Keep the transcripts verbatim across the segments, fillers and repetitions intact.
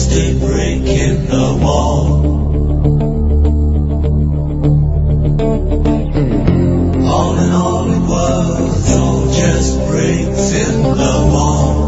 stay breaking the wall. All in all it was all just breaks in the wall.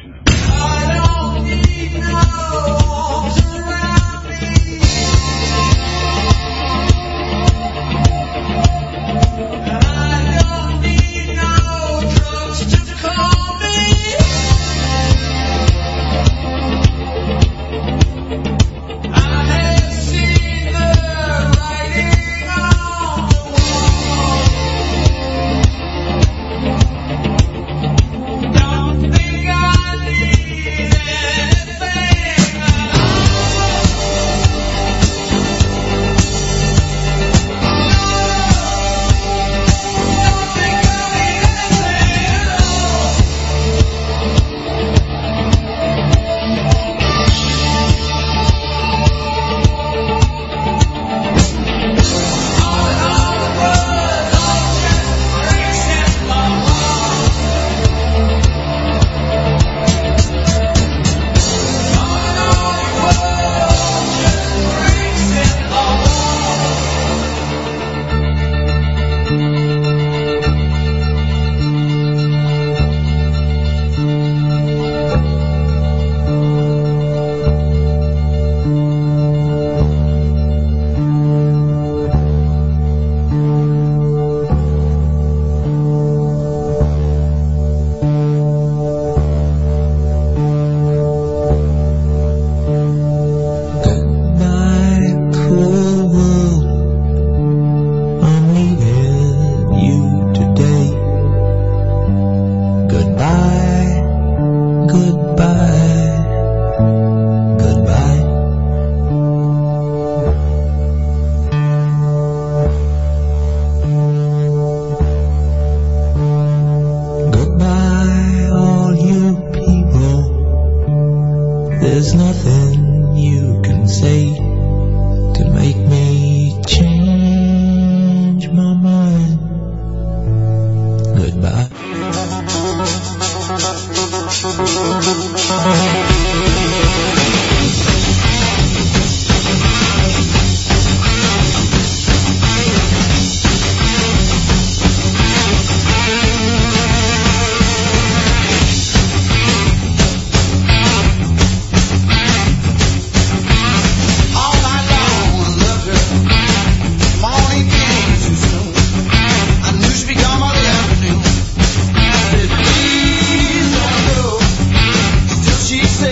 She said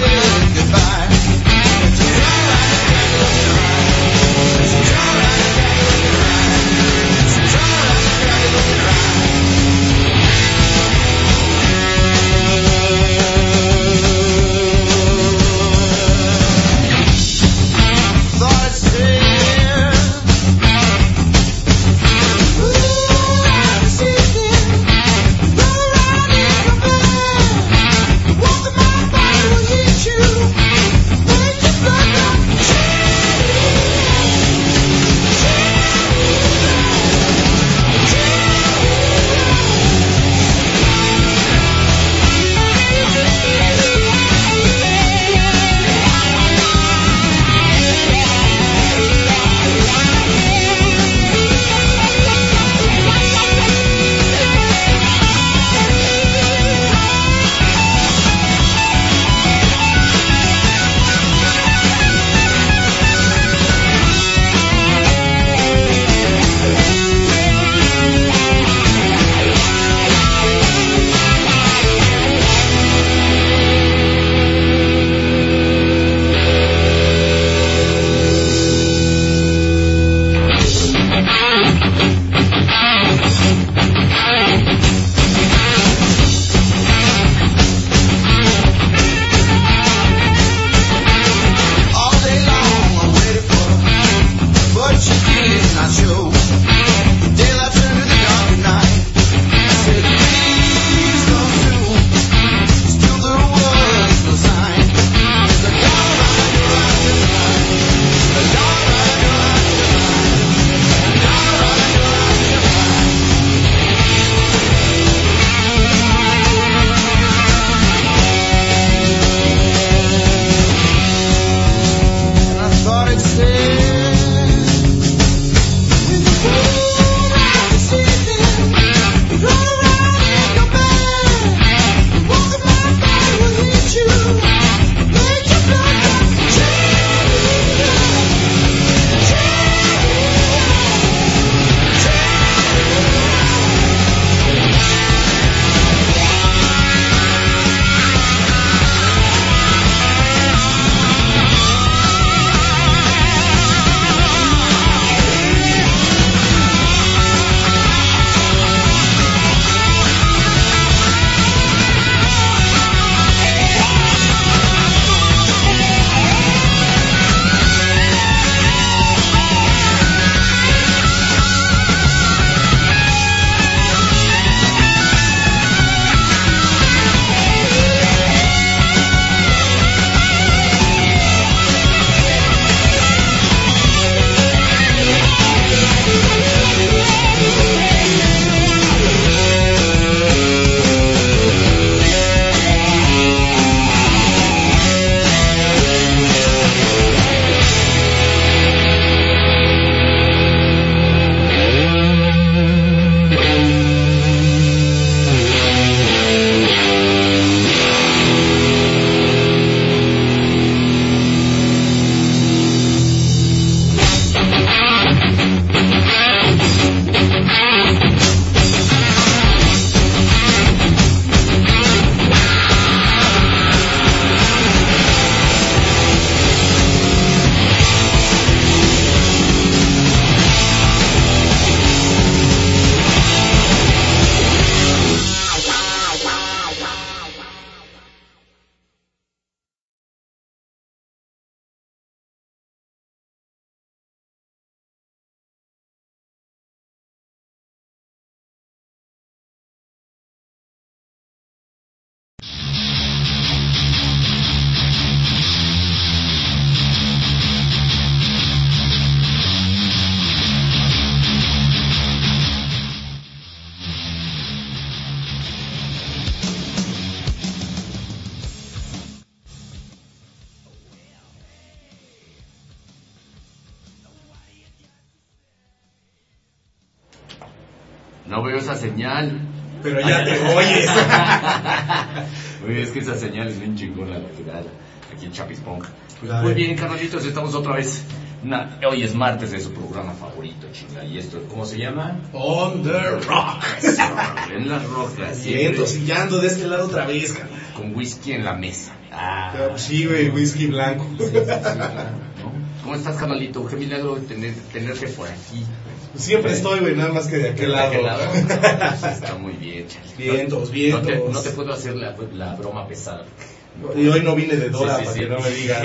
No veo esa señal. Pero ya te oyes. Oye, es que esa señal es bien chingona la que da aquí en Chapisponja. Claro. Muy bien, carnalitos, estamos otra vez. Una, hoy es martes de su programa favorito, chinga. Y esto, ¿cómo se llama? On the Rocks. En las rocas. Siento, sí, ya ando de este lado otra vez, carnal. Con whisky en la mesa. Ah, Sí, güey, whisky blanco. sí, sí, sí, claro, ¿no? ¿Cómo estás, carnalito? Qué milagro tener, tenerte por aquí. Siempre estoy, güey, nada más que de aquel lado. ¿De aquel lado? Está muy bien, Charlie. Vientos, No vientos. te, no te puedo hacer la, la broma pesada. Y hoy no vine de Dora, Sí, sí, para sí. que no me digas.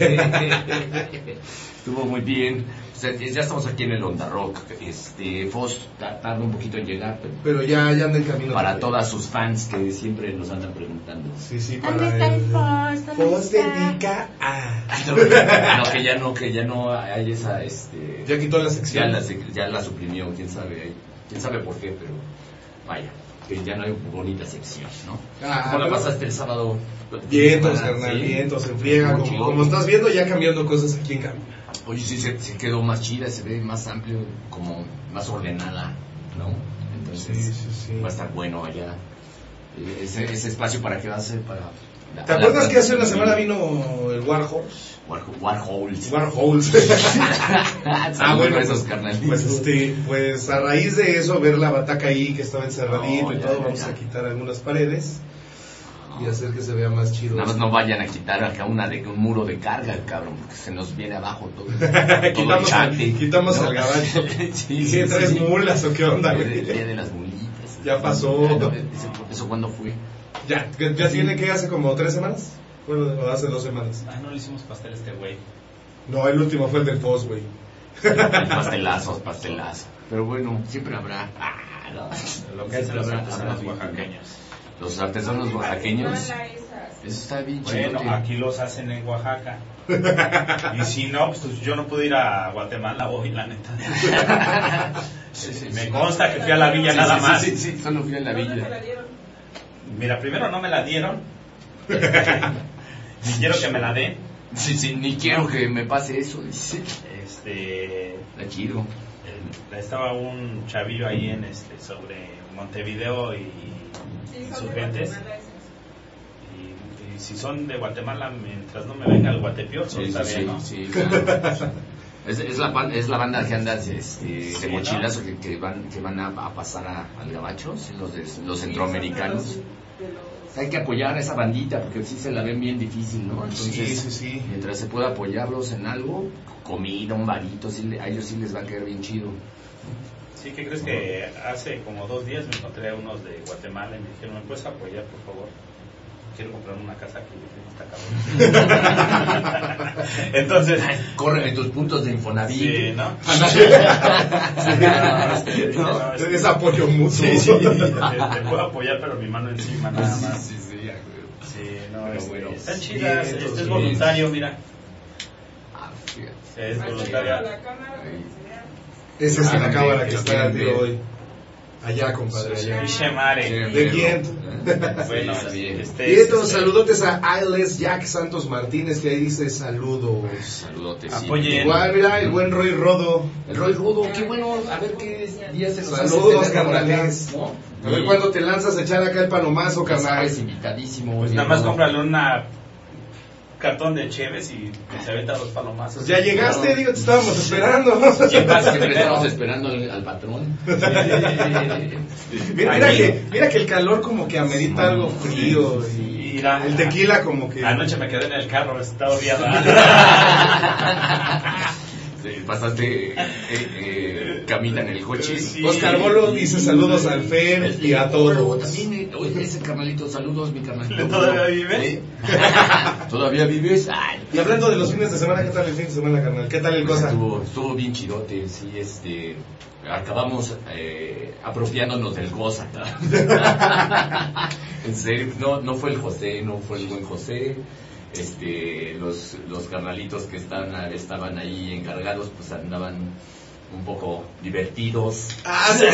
Estuvo muy bien. O sea, ya estamos aquí en el Onda Rock. Este, Fos tarda un poquito en llegar, pero Pero ya, ya anda en camino. para todas sus fans que siempre nos andan preguntando. Sí, sí, ¿Dónde para está el el... Fos? ¿Dónde Fos está? dedica a... No, que ya no, que ya no hay esa, este, Ya quitó la ya sección. la, ya la suprimió, quién sabe, quién sabe por qué, pero vaya, que ya no hay bonita sección, ¿no? Ah, ¿Cómo la pero- pasaste el sábado? Vientos, Ah, carnal, ¿sí? vientos, en friega. Muy Como, chido. como estás viendo, ya cambiando cosas aquí en camino. Oye, sí, se, se quedó más chida, se ve más amplio, como más ordenada, ¿no? Entonces, Sí, sí, sí. va a estar bueno allá. Eh, Ese, ese espacio para quedarse, para... la- ¿Te la- acuerdas que hace una semana vino el Warhorse? War, Warhols. Warhols. ah, bueno, esos carnalitos. Pues, este, pues a raíz de eso, ver la bataca ahí que estaba encerradito No, y ya, todo, ya, vamos ya. a quitar algunas paredes y hacer que se vea más chido. Nada más no vayan a quitar acá una de, un muro de carga, cabrón, porque se nos viene abajo todo. todo el quitamos chante, al, quitamos ¿no? al gabacho. sí, ¿Y sí, qué, tres sí. mulas o qué onda, El güey? día de las mulitas. Ya pasó. Ah, no, ¿Eso, eso cuándo fue? Ya, que- ya tiene que hace como tres semanas. Bueno, o hace dos semanas. Ah, no le hicimos pastel a este güey. No, el último fue el del post, güey. Pastelazos, pastelazo. Pero bueno, siempre habrá. Ah, no. Lo que hacen los Habrá- artesanos habrá- oaxaqueños. Los artesanos oaxaqueños. Eso está bien chido. Bueno, aquí los hacen en Oaxaca. Y si no, pues yo no pude ir a Guatemala hoy, la neta. Sí, sí, Me sí. consta que fui a la villa Sí, nada sí, más. Sí, sí, sí, solo fui a la villa. Mira, primero no me la dieron. Ni quiero que me la den. Sí, sí, ni quiero que me pase eso, dice. Este, Está chido. eh, estaba un chavillo ahí en este sobre Montevideo y Insurgentes. Y, y si son de Guatemala, mientras no me venga el guatepeor, Sí, está sí, bien, ¿no? sí, sí, claro. Es, es, la, ban- es la banda que anda este, de Sí, mochilazo que, que van, que van a, a pasar a, al gabacho, sí, los, de, los centroamericanos. Hay que apoyar a esa bandita porque sí se la ven bien difícil, ¿no? Entonces, Sí, sí, sí. mientras se pueda apoyarlos en algo, comida, un varito, sí, le- a ellos sí les va a quedar bien chido. Sí, ¿qué crees que hace como dos días me encontré a unos de Guatemala y me dijeron, ¿me puedes apoyar, por favor? Quiero comprar una casa aquí, está cabrón. Entonces, Córreme tus puntos de Infonavit. sí, ¿no? No, es apoyo mutuo. Sí, sí, te, te puedo apoyar, pero mi mano encima nada más. Sí, sí, sí, ya, güey. Sí, no, Pero este, bueno, están chidas, bien, este es bien. voluntario, mira. Ah, fíjate. Es voluntario. Ahí. Ese es Ah, la cámara que que lo está quieren tío, ver. hoy. Allá, compadre, allá. Miche Mare. ¿De quién? Bueno, está bien. este, Vientos, este, saludotes a Ailes Jack Santos Martínez, que ahí dice saludos. Saludotes. sí. Apoyen. Igual, mira, el buen Roy Rodo. El Roy Rudo, qué bueno, a ver qué día se nos hace Saludos, tenerlo por acá, carnales. ¿no? A ver cuándo te lanzas a echar acá el palomazo, Ya carnal. sabes, invitadísimo. Pues oye, nada más no. cómprale una cartón de cheves y se aventa los palomazos. Pues ya llegaste, No. digo, te estábamos esperando. Siempre estamos esperando al, al patrón. Mira, mira Aquí. que, mira que el calor como que amerita algo frío. Y Y la- el tequila como que... Anoche me quedé en el carro, estaba odiada. Sí, pasaste, eh, eh, camina en el coche. Sí. Oscar Bolo dice saludos al Fer y a todos. También, eh, oye, ese carnalito, saludos, mi carnalito. ¿Todavía vive? ¿Sí? ¿Todavía vives? Ay, Y hablando de los fines de semana, ¿qué tal el fin de semana, carnal? ¿Qué tal el cosa? Estuvo, estuvo bien chidote, sí, este, acabamos eh, apropiándonos del goza, ¿no? En serio, no, no fue el José, no fue el buen José, este, los, los carnalitos que están, estaban ahí encargados, pues andaban un poco divertidos. Ah, sí.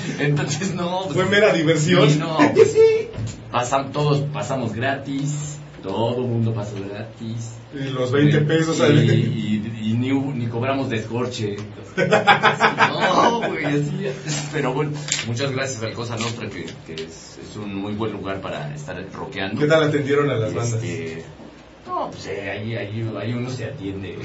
Entonces no, pues, Fue mera diversión. sí, no, pues, pasam, todos pasamos gratis. Todo el mundo pasó gratis. Y los veinte pesos y, al... y, y, y ni, ni cobramos descorche. No, güey, así. Pero bueno, muchas gracias al Cosa Nostra, que, que es, es un muy buen lugar para estar rockeando. ¿Qué tal atendieron a las bandas? Este, no, pues eh, ahí, ahí, ahí uno se atiende.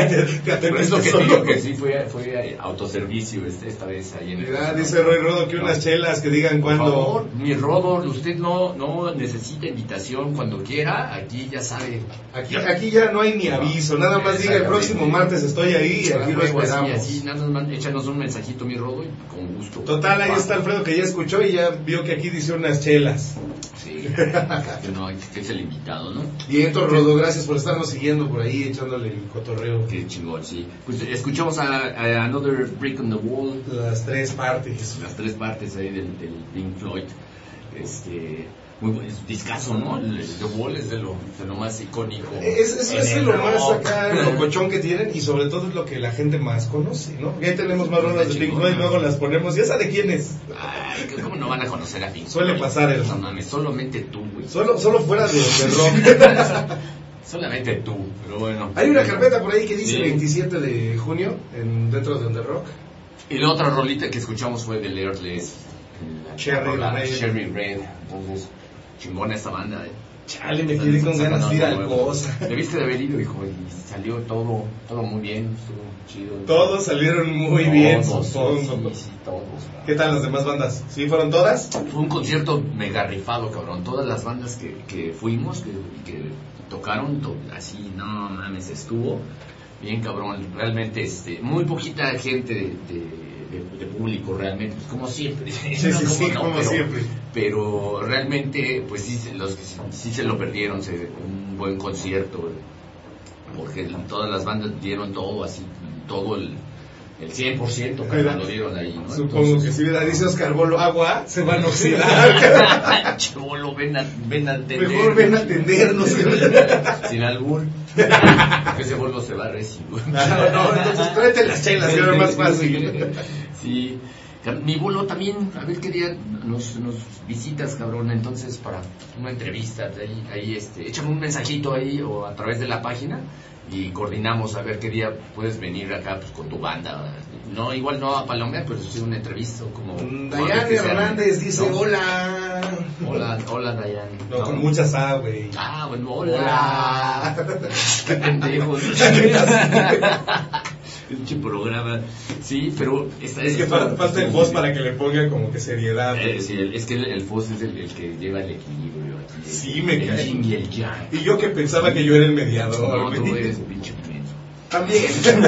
Te Pero es lo que te solo. digo, que sí fue, fue autoservicio este, esta vez ahí en el... Mira, dice Roy Rodo que unas chelas que digan Por cuándo. favor, mi Rodo, usted no, no necesita invitación cuando quiera, aquí ya sabe. Aquí, aquí ya no hay ni aviso, nada más diga el próximo martes estoy ahí y aquí lo Luego, así, esperamos. así, nada más échanos un mensajito, mi Rodo, y con gusto. Total, ahí está Alfredo que ya escuchó y ya vio que aquí dice unas chelas. Sí, que, no, que es el invitado, ¿no? Y Héctor Rodo, gracias por estarnos siguiendo por ahí, echándole el cotorreo. Qué chingón, sí. Pues escuchamos a, a Another Brick on the Wall. Las tres partes. Las tres partes ahí del, del Pink Floyd. Este, muy buen discazo, ¿no? El, el The Wall es de lo, de lo más icónico. Es, es, en es el lo más rock. acá, lo cochón que tienen y sobre todo es lo que la gente más conoce, ¿no? Ya tenemos más rolas de Pink Floyd, luego las ponemos. ¿Y esa de quién es? Ay, ¿cómo no van a conocer a Pink Floyd? Suele pasar, el... No mames, solamente tú, güey. Solo, solo fuera de, de rock. Solamente tú, pero bueno. Hay una carpeta por ahí que dice Sí. veintisiete de junio en, dentro de On The Rock. Y la otra rolita que escuchamos fue de Airless. La Cherry rola Red. Cherry Red. Entonces, chingona esta banda, eh. Chale, me quedé con ganas de ir al Cosa. Debiste de haber ido, hijo, y salió todo, todo muy bien, estuvo chido. Todos salieron muy Todos, bien, todos, supongo. Sí, sí, todos. ¿Qué tal las demás bandas? ¿Sí fueron todas? Fue un concierto mega rifado, cabrón. Todas las bandas que, que fuimos, que, que tocaron, to- así, no mames, estuvo bien, cabrón. Realmente, este, muy poquita gente de, de, de- de público, realmente, pues, como siempre. Sí, sí, ¿Cómo sí, no? como Pero- siempre. Pero realmente, pues sí, se- los que sí, sí se lo perdieron, se, un buen concierto, porque todas las bandas dieron todo, así, todo el, el cien por ciento, Mira, lo dieron ahí, ¿no? Supongo Entonces, que si hubiera dice Oscar Bolo agua, se van a oxidar. Cholo, ven a, ven a atender. Mejor ven a atendernos. Sin albur. Que ese bolo se va a recibir. No, no, entonces tráete las chelas, que era más fácil. Sí. Mi bolo también, a ver qué día nos, nos visitas, cabrón, entonces para una entrevista, ahí, ahí este, échame un mensajito ahí o a través de la página y coordinamos a ver qué día puedes venir acá pues, con tu banda. No, igual no a palomear, pero sí una entrevista o como... Dayane Hernández dice ¿no? hola. Hola, hola Dayane. No, con muchas A, güey. Ah, bueno, hola. Hola. Qué pendejos. Pinche programa. Sí, pero... Esta, Es que esto- falta, falta el voz para que le ponga como que seriedad. Eh, güey. sí, el- es que el, el Foz es el, el que lleva el equilibrio aquí. el- Sí, me el cae. yin y el yang. Y yo que pensaba que yo era el mediador. No, tú güey. eres un pinche pimiento. También.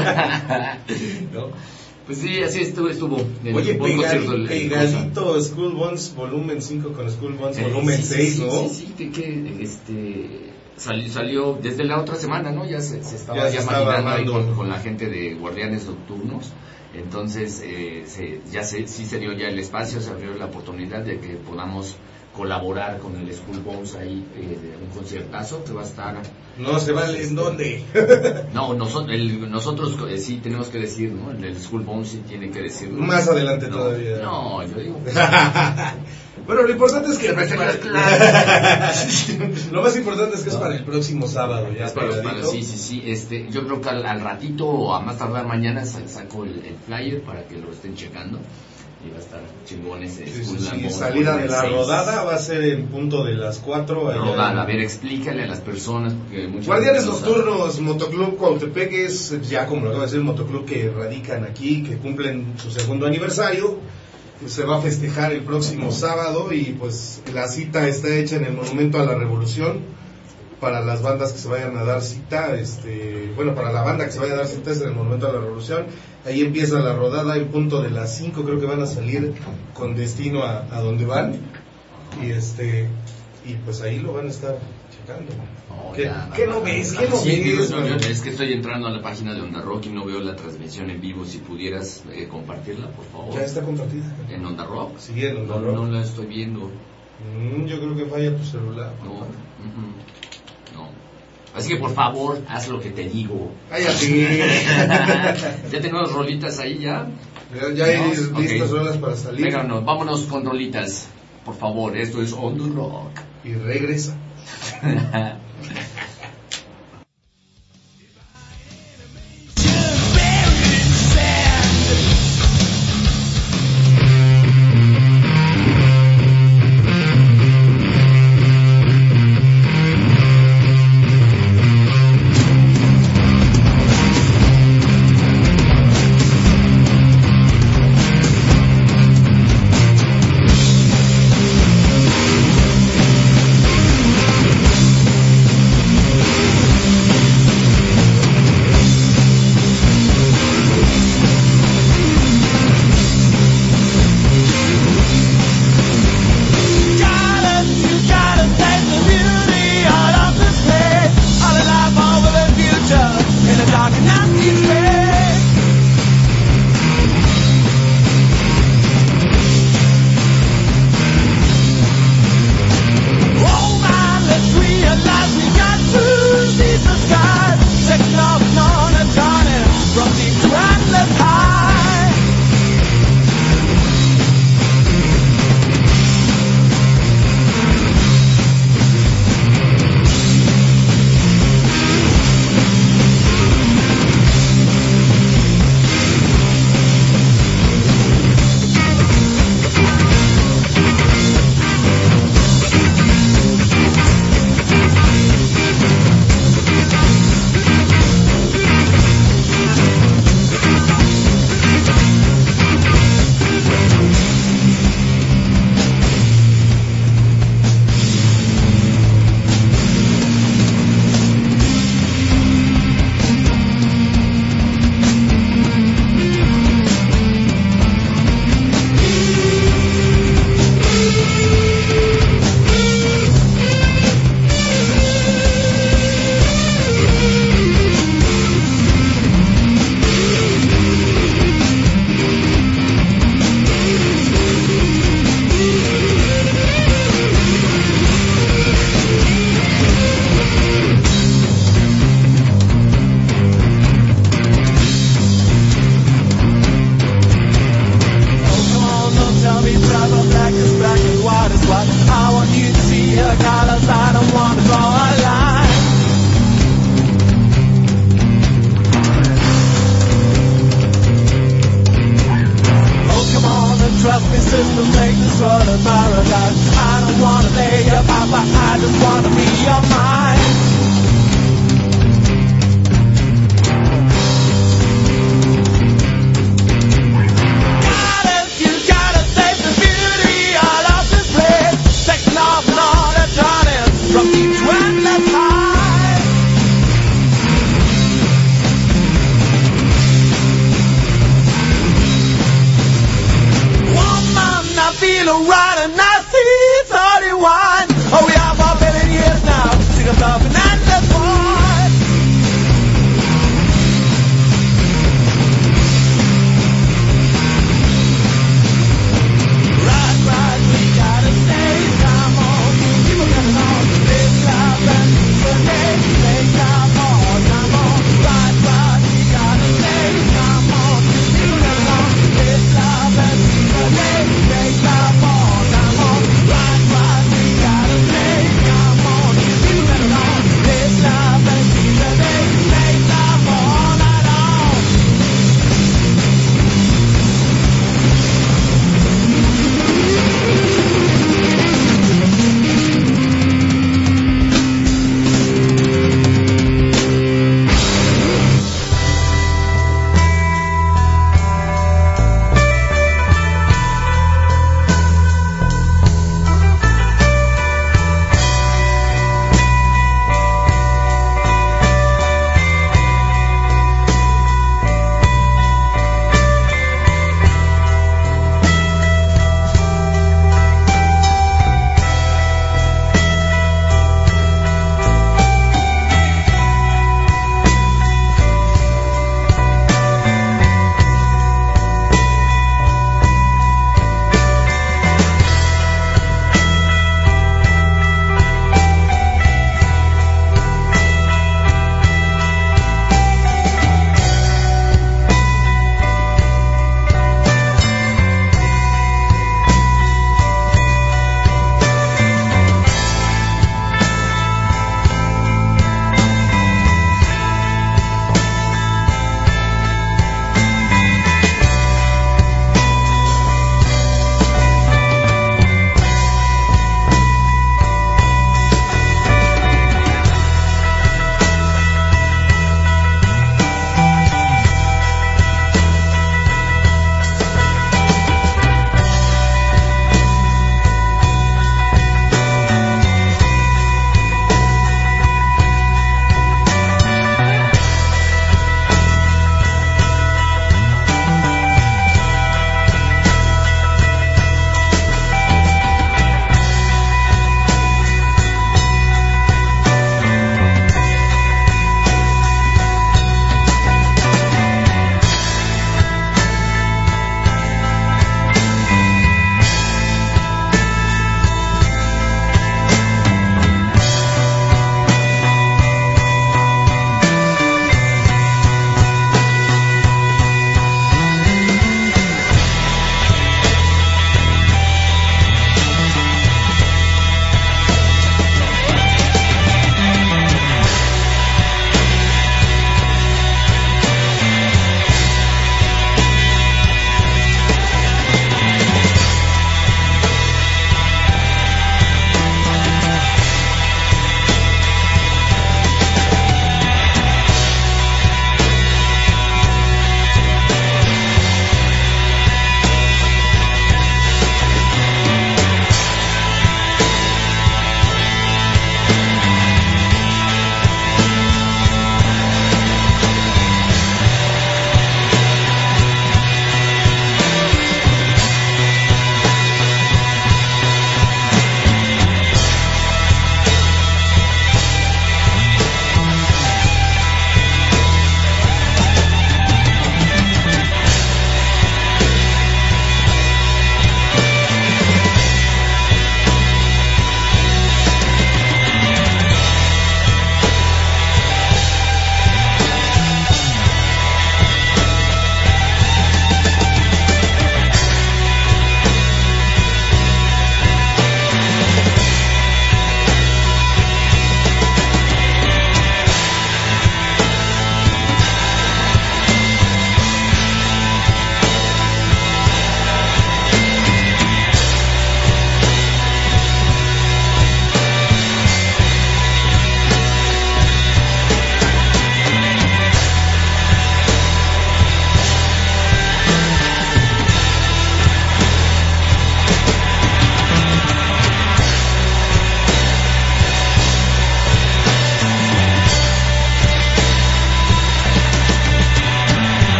¿No? Pues sí, así estuvo. estuvo en Oye, el concierto pegadito, del- del pegadito School Bones volumen cinco con School Bones Eh, volumen sí, sí, seis, sí, ¿no? Sí, sí, que, que este, salió, salió desde la otra semana, ¿no? Ya se, se estaba Ya ya, se estaba maquinando ahí armando. con, con la gente de Guardianes Nocturnos. Entonces, eh, se, ya se, sí se dio ya el espacio, se abrió la oportunidad de que podamos colaborar con el School Bones ahí, eh, de un conciertazo que va a estar... No se vale en dónde. No, nosotros, el, nosotros eh, sí tenemos que decir, ¿no? El, el School Bones sí tiene que decirlo. Más adelante No, todavía. No, yo digo... Bueno, lo importante es que Que es me para- tengas claro. lo más importante es que es para el próximo sábado, ya Es para, para- pegadito. sí, sí, sí. Este, yo creo que al, al ratito o a más tardar mañana sa- saco el, el flyer para que lo estén checando. Y va a estar chingón ese. Sí, sí, School sí, Lambo, salida de la seis. rodada va a ser en punto de las cuatro. allá Rodada, en- a ver, explícale a las personas. Porque muchas Guardianes veces no saben. Nocturnos, Motoclub Cuautepec es ya como lo acabo de decir, un motoclub que radican aquí, que cumplen su segundo aniversario. Se va a festejar el próximo sábado y pues la cita está hecha en el Monumento a la Revolución para las bandas que se vayan a dar cita, este, bueno, para la banda que se vaya a dar cita es en el Monumento a la Revolución. Ahí empieza la rodada en punto de las cinco, creo que van a salir con destino a, a donde van y este y pues ahí lo van a estar checando. No, ¿Qué, ya, qué va, no va, ves? va. ¿Qué no Sí, digo, ves? no, mano? yo- es que estoy entrando a la página de Onda Rock y no veo la transmisión en vivo. Si pudieras eh, compartirla, por favor. Ya está compartida. En Onda Rock. Sí, en Onda No, Rock. no la estoy viendo. Mm, yo creo que falla tu celular. No, ujú, no. Así que por favor, haz lo que te digo. Cállate. Ya tenemos rolitas ahí ya. Ya, ya hay No, listas ok. rolas para salir. Venga, no, vámonos con rolitas. Por favor, esto es On The Rock. Y regresa.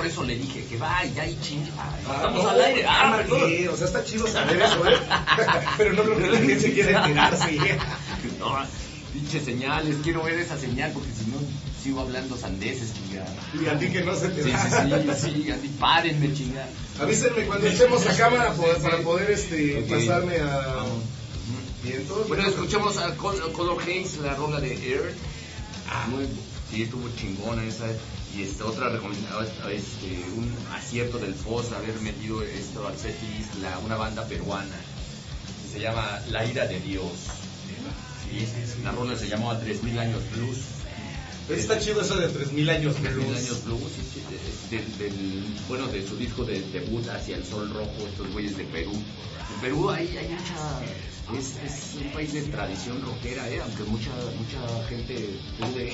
por eso le dije que va y ya y chinga. No, Ah, estamos no, al aire. Ah, ah, perdón. bien, o sea, está chido saber eso, ¿eh? Pero no creo que la gente quiera enterarse. No, pinche señales, quiero ver esa señal porque si no sigo hablando sandeces, chinga. Y a ti que no se te Sí, da. sí, sí, sí, así párenme, chinga. Avísenme cuando estemos a cámara para, para poder este, Ok. pasarme a... Vientos. Bueno, escuchamos a Col- Color Haze, la rola de Air. Ah. Muy, sí, estuvo chingona esa. Y esta otra recomendación, este, un acierto del F O S, haber metido esto al setlist, la, una banda peruana que se llama La Ira de Dios. Sí, la rola se llamó tres mil años blues. Está chido eso de tres mil años tres mil blues. años blues, sí, sí, del, del, bueno, de su disco de debut Hacia el Sol Rojo, estos güeyes de Perú. En Perú hay, hay mucha, es, es un país de tradición rockera, ¿eh? Aunque mucha mucha gente pude,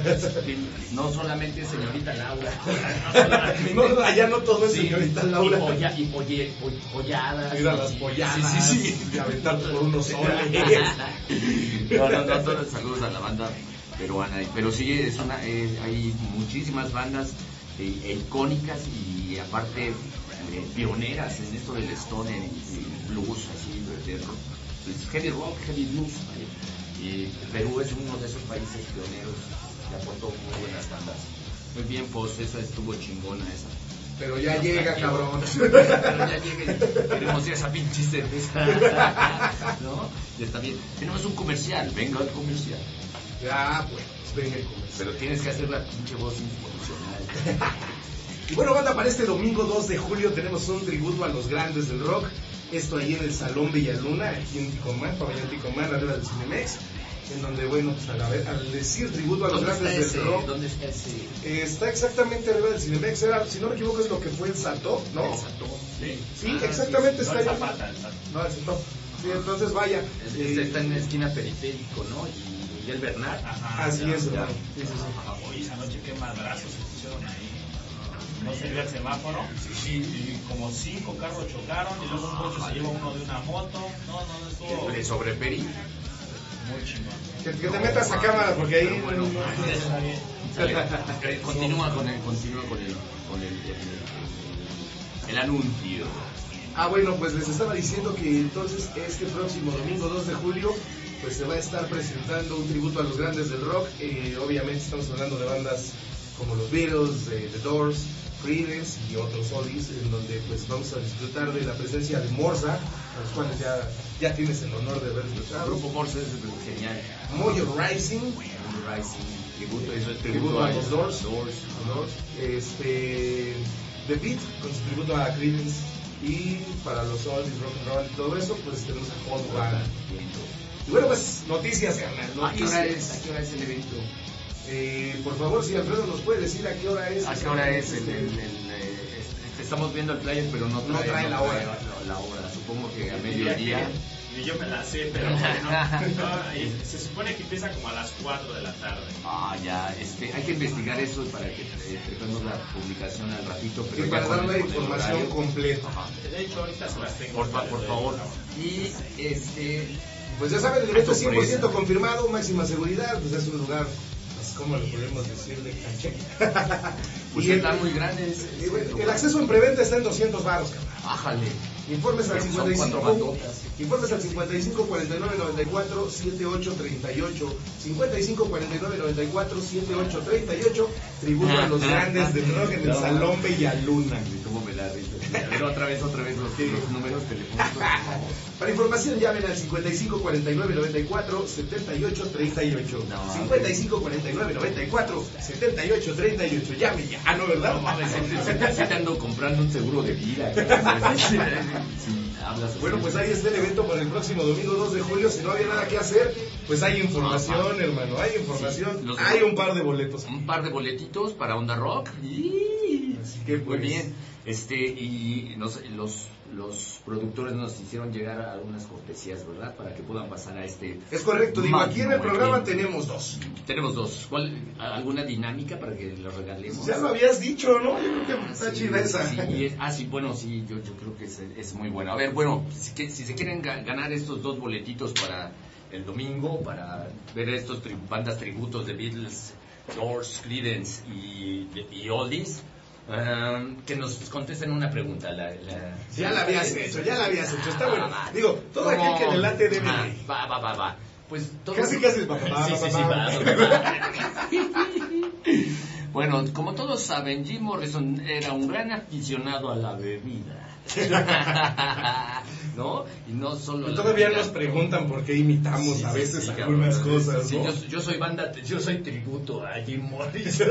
no solamente señorita Laura, No, allá no todo es sí, señorita y, Laura. polla, y polle, po- polladas, Ir a las y- polladas, sí, sí, sí. y aventarte por unos soles. No, no, no, todos saludos a la banda peruana, pero sí es una, eh, hay muchísimas bandas eh, e icónicas y aparte eh, pioneras en esto del stoner y, y blues, así de, de rock, pues, heavy rock, heavy blues, ¿vale? Y Perú es uno de esos países pioneros que aportó muy buenas bandas. Muy bien, pues esa estuvo chingona esa. Pero ya llega, cabrón. Pero ya llegue, queremos esa pinche cerveza. ¿No? Ya está bien. Tenemos un comercial, venga el comercial. Ya, pues, venga el comercial. Pero tienes que hacer la pinche voz institucional. Y bueno, banda, para este domingo dos de julio tenemos un tributo a los grandes del rock. Esto ahí en el Salón Bellaluna, aquí en Ticomán, pabellón Ticomán, arriba del Cinemex. En donde, bueno, pues al, haber- al decir tributo a los ¿Dónde está grandes ese? del rock, ¿Dónde está ese? eh, está exactamente arriba del Cinemex. Era, si no me equivoco, es lo que fue el Sato, ¿no? El Sato. Sí, Sí, Ah, exactamente no está el ahí. Zapata, el Zapata. No, el Sato. Sí, entonces vaya. Es- eh, Este está en la esquina periférico, ¿no? Y Miguel Bernal. Ajá, Así ya, es, ya. hermano. Sí, sí, sí. Ah, oye, esa noche qué madrazos se pusieron ahí. No se vio el semáforo y, y como cinco carros chocaron y luego un coche se lleva uno de una moto. No, no, no estuvo De Sobreperi. muy chingón. Que, que te metas a cámara porque ahí. Pero bueno, no- no- Está bien. Eh, Continúa con el, continúa con el, con el, el, el, el anuncio. Ah, bueno, pues les estaba diciendo que entonces este próximo domingo dos de julio pues se va a estar presentando un tributo a los grandes del rock. Eh, obviamente estamos hablando de bandas como los Beatles, eh, The Doors, Creedence y otros oldies, en donde pues vamos a disfrutar de la presencia de Morsa, a los cuales ya, ya tienes el honor de haber El escuchado. grupo Morse es genial. Mojo Rising, Rising, tributo, eso es tributo a los Doors, Doors. ¿no? Este, The Beat con su tributo a Creedence, y para los oldies, rock and roll y todo eso, pues tenemos a Cold War. Y bueno, pues noticias, carnal, ¿A qué hora es? noticias. ¿A qué hora es el evento? Eh, por favor, si Alfredo nos puede decir a qué hora es. ¿A qué hora es el, Este, el, el, eh, este, estamos viendo el flyer, pero no No trae, trae la hora. La, la hora, supongo que a mediodía. Y yo me la sé, pero bueno, no, y se supone que empieza como a las cuatro de la tarde. Ah, ya, este, hay que investigar eso para que eh, prepáramos la publicación al ratito. Pero Y ya para con dar el- la con el información horario. completa. Ajá. De hecho, ahorita se las tengo. Por, fa- por favor. Y este, Pues ya saben, el evento es cien por ciento sorpresa. confirmado, máxima seguridad, pues es un lugar, pues, ¿cómo le podemos decir? De canché. pues Y el- está muy grande. Es, y, bueno, el acceso en preventa está en doscientos baros, cabrón. Bájale. Informes al Son cincuenta y cuatro cinco, bandotas. informes al cincuenta y cinco cuarenta y nueve noventa y cuatro setenta y ocho treinta y ocho, cincuenta y cinco cuarenta y nueve noventa y cuatro setenta y ocho treinta y ocho, tributo a los grandes del rock en el No. Salón Bellaluna. ¿Cómo me la risa? Pero otra vez, otra vez los, los números telefónicos. por favor. Para información llamen al cincuenta y cinco cuarenta y nueve noventa y cuatro setenta y ocho treinta y ocho. No, cincuenta y cinco cuarenta y nueve noventa y cuatro setenta y ocho treinta y ocho. Llame ya. Ah, no, ¿verdad? No mames, sí te- sí te- sí te ando comprando un seguro de vida. cabrón. Sí, sí, hablas así. Bueno, pues ahí está el evento para el próximo domingo dos de julio. Si no había nada que hacer, pues hay información, hermano. Hay información. Sí, los- Hay un par de boletos. un par de boletitos para Onda Rock. Y... Así que, Muy pues, bien. Este, y nos- los, los productores nos hicieron llegar a algunas cortesías, ¿verdad? Para que puedan pasar a este. Es correcto, digo, aquí en el magno programa evento. tenemos dos. Tenemos dos. ¿Cuál, ¿Alguna dinámica para que los regalemos? Ya lo habías dicho, ¿no? Yo creo que Ah, está sí, chida esa. sí, y es- ah, sí, bueno, sí, yo, yo creo que es, es muy bueno. A ver, bueno, si, que- si se quieren ga- ganar estos dos boletitos para el domingo, para ver estos tri- bandas tributos de Beatles, Doors, Creedence y, y Oldies, Um, que nos contesten una pregunta. La, la... Ya la habías hecho, ya la habías hecho. Está bueno. Ah, Digo, todo ¿cómo? aquel que le late debe Ah, ir. va, va, va, va. Pues todo... Casi, casi. Va, va, va, sí, sí, sí, va, va, va. va, va. Bueno, como todos saben, Jim Morrison era un gran aficionado a la bebida. ¿No? Y no solo... Y todavía nos preguntan por qué imitamos Sí, a sí, veces sí, algunas cabrón. cosas, Sí, ¿no? yo, yo soy banda, yo soy tributo a Jim Morrison.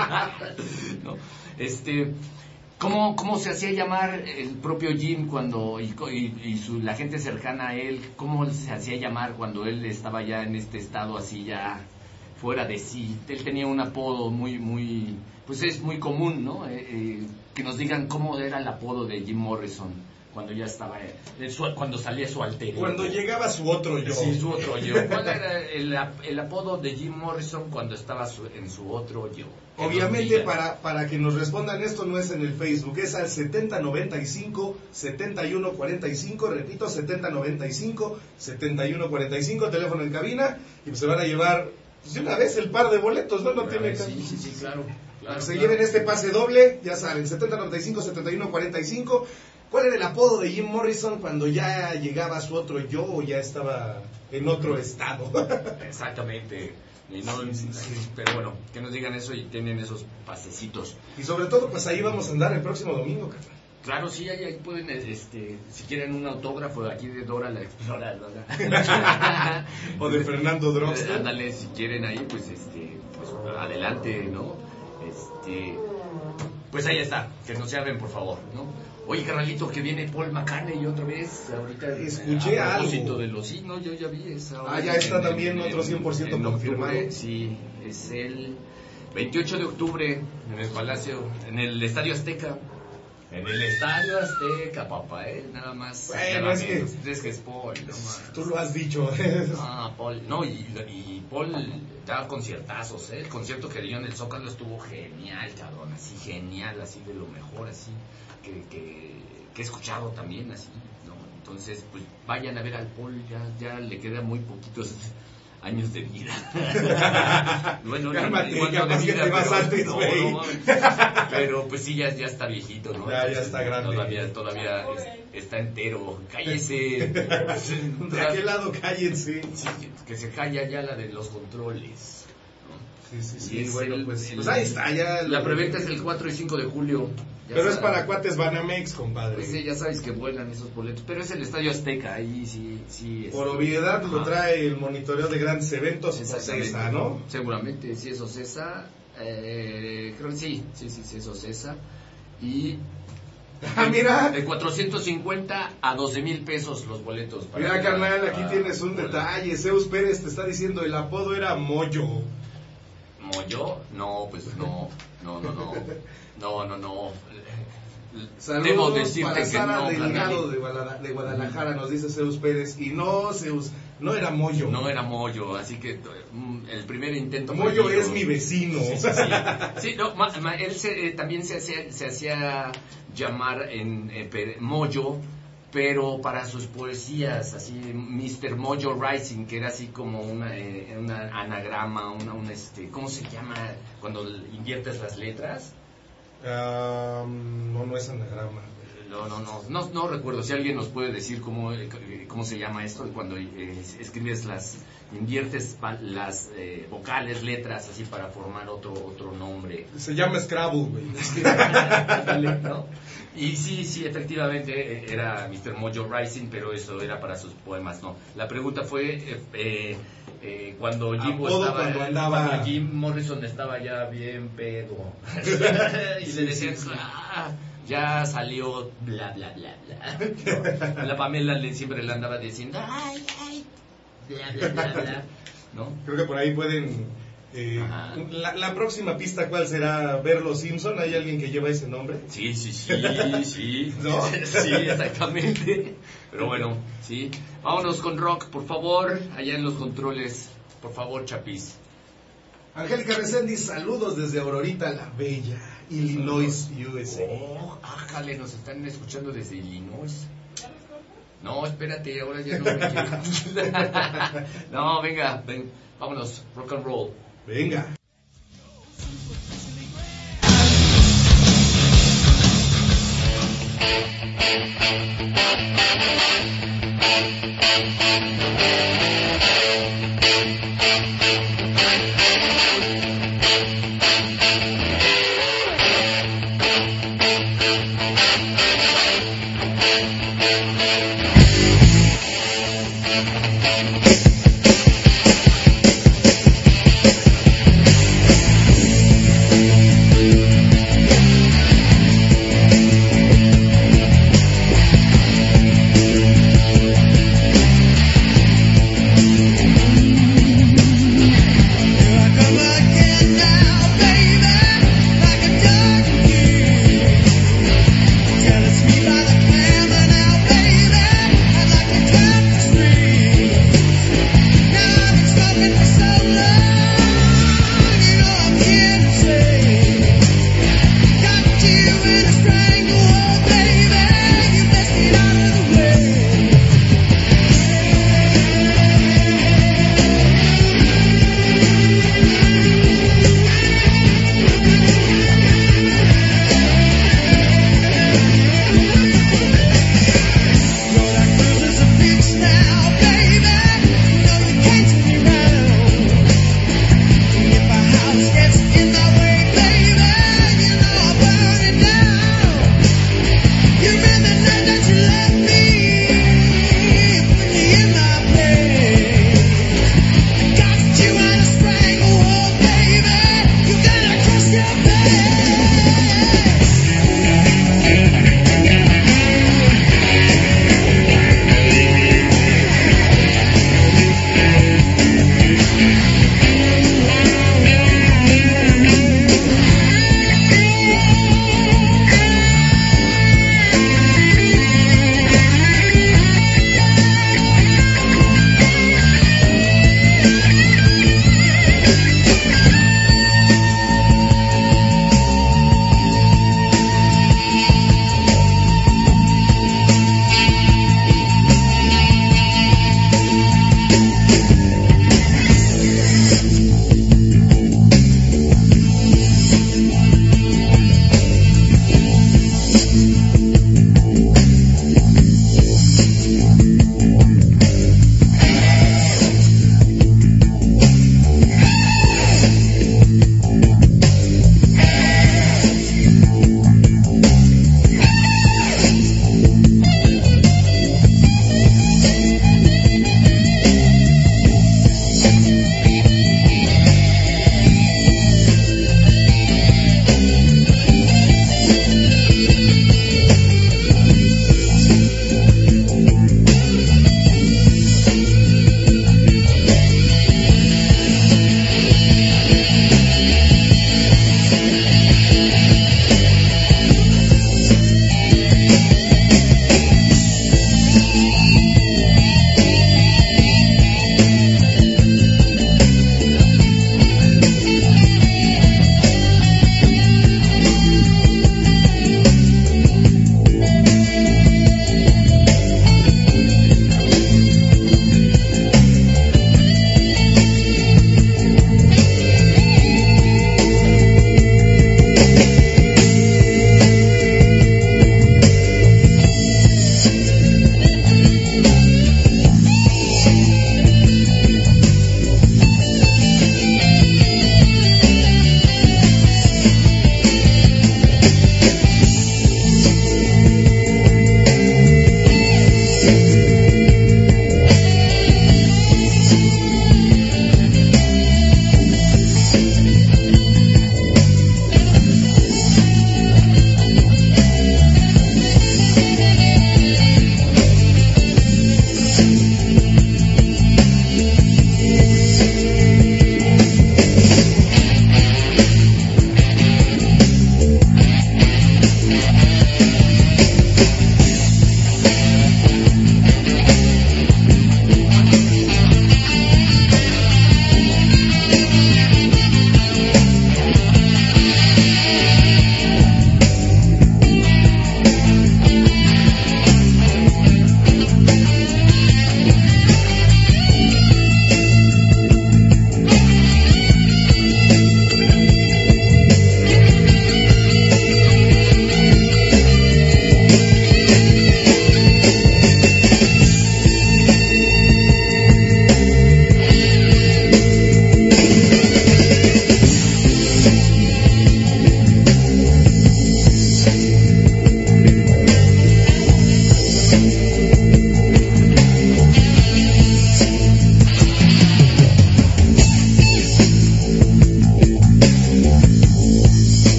¿No? Este, ¿cómo, ¿Cómo se hacía llamar el propio Jim cuando, y, y, y su, la gente cercana a él, cómo se hacía llamar cuando él estaba ya en este estado así ya fuera de sí? Él tenía un apodo muy, muy, pues es muy común, ¿no? Eh, eh, que nos digan cómo era el apodo de Jim Morrison cuando ya estaba, eh, su, cuando salía su alter ego. Cuando llegaba su otro yo. Sí, su otro yo. ¿Cuál era el, el apodo de Jim Morrison cuando estaba su, en su otro yo? Que Obviamente nos digan. para, para que nos respondan esto no es en el Facebook, es al setenta noventa y cinco, setenta y uno cuarenta y cinco, repito, setenta noventa y cinco, setenta y uno cuarenta y cinco, teléfono en cabina, y pues se van a llevar pues, de una vez el par de boletos, ¿no? No Ah, tiene sí, sí, sí, claro. claro Se claro. lleven este pase doble, ya saben, setenta noventa y cinco, setenta y uno cuarenta y cinco. ¿Cuál era el apodo de Jim Morrison cuando ya llegaba su otro yo o ya estaba en otro estado? Exactamente. Y no, pero bueno, que nos digan eso y tienen esos pasecitos. Y sobre todo, pues ahí vamos a andar el próximo domingo, carnal. Claro, sí, ahí, ahí pueden, este, si quieren un autógrafo de aquí de Dora la Exploradora. O de Fernando Eh, Droxler. Ándale, si quieren ahí, pues, este, pues adelante, ¿no? Este, pues ahí está, que nos llamen, por favor, ¿no? Oye, carnalito, que viene Paul McCartney otra vez, ahorita. Escuché a propósito algo. de los, sí, no, yo ya vi esa. Ah, ya está también otro cien por ciento en octubre, confirmado. Sí, es el veintiocho de octubre en el Palacio, en el Estadio Azteca. En el Estadio Azteca, papá, ¿eh? Nada más. Bueno, nada es que- menos. Es que es Paul, no más. Tú lo has dicho. Ah, Paul. No, y, y Paul da conciertazos, ¿eh? El concierto que dio en el Zócalo estuvo genial, cabrón. Así, genial, así de lo mejor, así. Que, que, que he escuchado también, así, ¿no? Entonces, pues vayan a ver al Paul, ya, ya le queda muy poquitos años de vida. Bueno, Cálmate, igual no de capaz que vida, te vas pero- antes, no, güey. no mames. Pero pues sí, ya, ya está viejito, ¿no? Ya, ya está grande. Todavía, todavía es- está entero. Cállese. De aquel lado, cállense. Sí, que se calla ya la de los controles. Sí, sí, Y sí. es Bueno, el- pues, el- pues ahí está. Ya La lo- preventa es el cuatro y cinco de julio. Ya Pero es sabes. para cuates Banamex, compadre. Pues sí, ya sabes que vuelan esos boletos. Pero es el Estadio Azteca, ahí sí. sí Por este, obviedad lo ajá. trae el monitoreo de grandes eventos, Exactamente. Ocesa, ¿no? Seguramente, sí es Ocesa. Eh, creo que sí, sí, sí, sí es Ocesa. Y Ah, mira. de cuatrocientos cincuenta a doce mil pesos los boletos. para Mira, la- carnal, aquí para- tienes un detalle. Zeus Pérez te está diciendo el apodo era Moyo. ¿Moyo? No, pues no, no, no, no, no, no, no. Saludos Debo decirte para que Sara no, Delgado carnal. de, Guadalajara, de Guadalajara, nos dice Zeus Pérez. Y no, Zeus, no era Moyo. No era Moyo, así que mm, el primer intento. Moyo fallido. es mi vecino. Sí, sí, sí. Sí, no, ma- ma- él se, eh, también se hacía, se hacía llamar en eh, pe- Moyo, pero para sus poesías, así, mister Mojo Rising, que era así como una, eh, una anagrama, una, un este, ¿cómo se llama cuando inviertes las letras? Ah, no, no es anagrama. No, no, no, no, no recuerdo. Si alguien nos puede decir cómo, eh, cómo se llama esto, cuando eh, escribes las, inviertes pa- las eh, vocales, letras, así para formar otro otro nombre. Se llama Scrabble, güey. Ándale, ¿no? Y sí, sí, efectivamente eh, era mister Mojo Rising, pero eso era para sus poemas, ¿no? La pregunta fue eh, eh, eh, cuando Jim Apodo estaba, cuando andaba- cuando Jim Morrison estaba ya bien pedo. Y Sí, le decían, sí, sí. "Ah, ya salió bla bla bla bla". ¿No? La Pamela le, siempre le andaba diciendo, ay, ay, bla bla bla bla, ¿no? Creo que por ahí pueden... eh, Ajá. la, la próxima pista, ¿cuál será? ¿Ver los Simpson? ¿Hay alguien que lleva ese nombre? Sí, sí, sí, sí. ¿No? Sí, exactamente. Pero bueno, sí. Vámonos con rock, por favor. Allá en los controles. Por favor, Chapis. Angélica Reséndiz, saludos desde Aurorita la Bella, Illinois, U S A. Oh, ájale, nos están escuchando desde Illinois. No, espérate, ahora ya no me quiero. No, venga, ven, vámonos, rock and roll. Venga.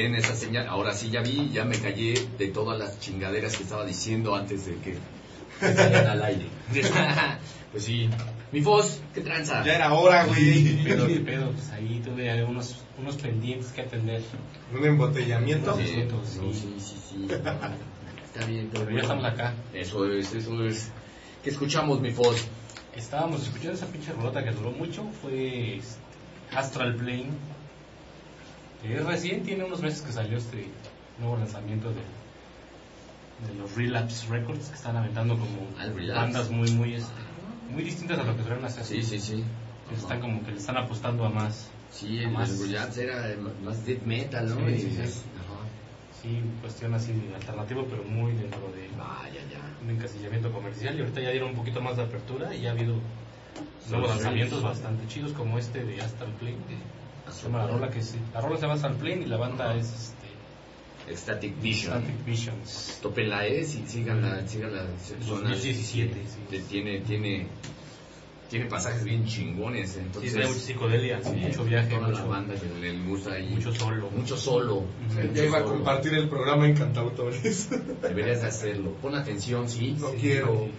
ven esa señal, ahora sí ya vi, ya me callé de todas las chingaderas que estaba diciendo antes de que salieran al aire. Pues sí. Mi Fos, ¿qué tranza? Ya era hora, güey. Pedo, qué pedo, pues ahí tuve unos, unos pendientes que atender. Un embotellamiento. Sí, Sí, sí, sí, sí, sí. Está bien, todo Pero ya bien. estamos acá. Eso es, eso es. ¿Qué escuchamos, mi Fos? Estábamos escuchando esa pinche rolota que duró mucho, fue este, Astral Plane. Que recién tiene unos meses que salió este nuevo lanzamiento de, de los Relapse Records, que están aventando como Ah, el Relapse. bandas muy, muy, este, muy distintas a lo que suelen hacer. Sí, sí, sí. Que están como que le están apostando a más. Sí, a el, más, el Relapse era más death metal, ¿no? Sí, Y- sí, sí. Ajá. Sí, cuestión así alternativo, pero muy dentro de Vaya, ya. un encasillamiento comercial. Y ahorita ya dieron un poquito más de apertura y ya ha habido Son nuevos los lanzamientos Relapse. bastante chidos, como este de Astral Plane. Que se llama la rola que sí. La rola se llama Astral Plane y la banda es este, Ecstatic Vision. Static Visions. Topen la E y síganla, síganla. dos mil diecisiete, sí. que Tiene, tiene, tiene pasajes bien chingones, Sí, entonces. tiene mucha psicodelia, sí, mucho viaje, toda la mucho, banda que le gusta ahí. mucho solo. Mucho solo. Ujú. mucho Ya iba a solo. compartir el programa en Cantautores. Deberías de hacerlo. Pon atención, sí. No sí. quiero.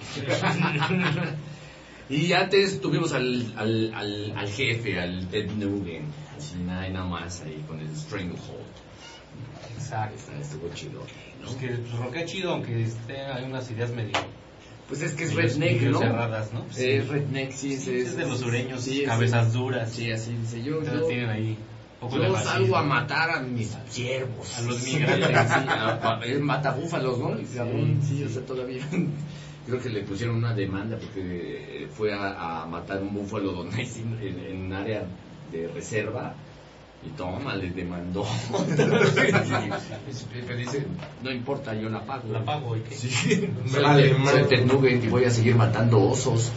Y antes tuvimos al, al, al, al jefe, al Ted Nugent, así nada, y nada más ahí con el Stranglehold. Exacto. Está, estuvo chido, ¿no? Pues que pues, rockea chido, aunque esté, hay unas ideas medio, Pues es que es medio- redneck, medio ¿no? cerradas, ¿no? Sí, es redneck, sí, Sí, es de los sureños, sí, es- cabezas duras. Sí, así dice yo. Entonces Yo, tienen ahí un poco de yo racismo. salgo a matar a mis siervos. A los Sí, migrantes. sí, a- a- él mata búfalos, ¿no? El cabrón, sí, o sea, todavía. Creo que le pusieron una demanda porque fue a, a matar un búfalo donde hay en, en un área de reserva. Y toma, le demandó. Pero dice, no importa, yo la pago. La pago y que Sí, Me soy vale Ted- madre. soy Ted Nugent y voy a seguir matando osos.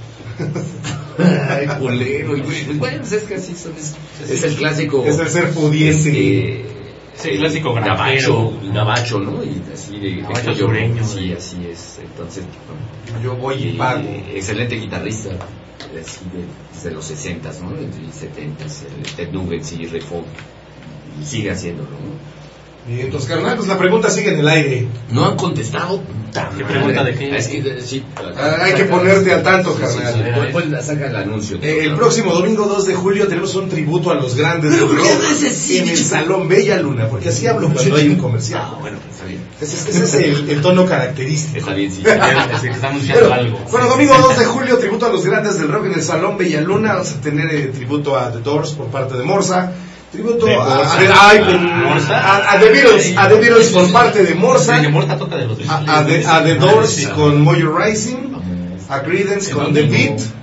Ay, culero. Y pues, bueno, pues es que así son, es, es el clásico. Es el ser pudiente. este, Es el clásico gabacho, granjero. gabacho, ¿no? Y así de Gabacho de- yo- sureño. Sí, así es. Entonces, bueno, Yo voy y y- pago. excelente guitarrista. Así de, desde los sesentas, ¿no? Y setentas, el Ted Nugent sí, re folk. Y sigue haciéndolo, ¿no? Bien, entonces, carnal, pues la pregunta sigue en el aire. No han contestado. Puta ¿Qué madre. pregunta de qué? Es que, de- sí, Ah, hay que ponerte al tanto, Sí, sí, carnal. sí. Pues, pues, la saca el anuncio. Eh, el próximo domingo dos de julio tenemos un tributo a los grandes del rock en el Salón Bella Luna, porque así hablo cuando hay un comercial. Ah, bueno, está bien. Ese, es- ese es el, el tono característico. Está bien, sí. es que estamos diciendo Bueno, algo. bueno, domingo dos de julio, tributo a los grandes del rock en el Salón Bella Luna. Vamos a tener eh, tributo a The Doors por parte de Morsa. Tributo ¿De a, Morsa? a, The- ay, perdón, ¿Morsa? a- a The Beatles, a The Beatles por parte de Morsa. Sí, que Morta toca de los A, a The, a The Doors Sí. con Mojo Rising. A Creedence El con The domingo. Beat.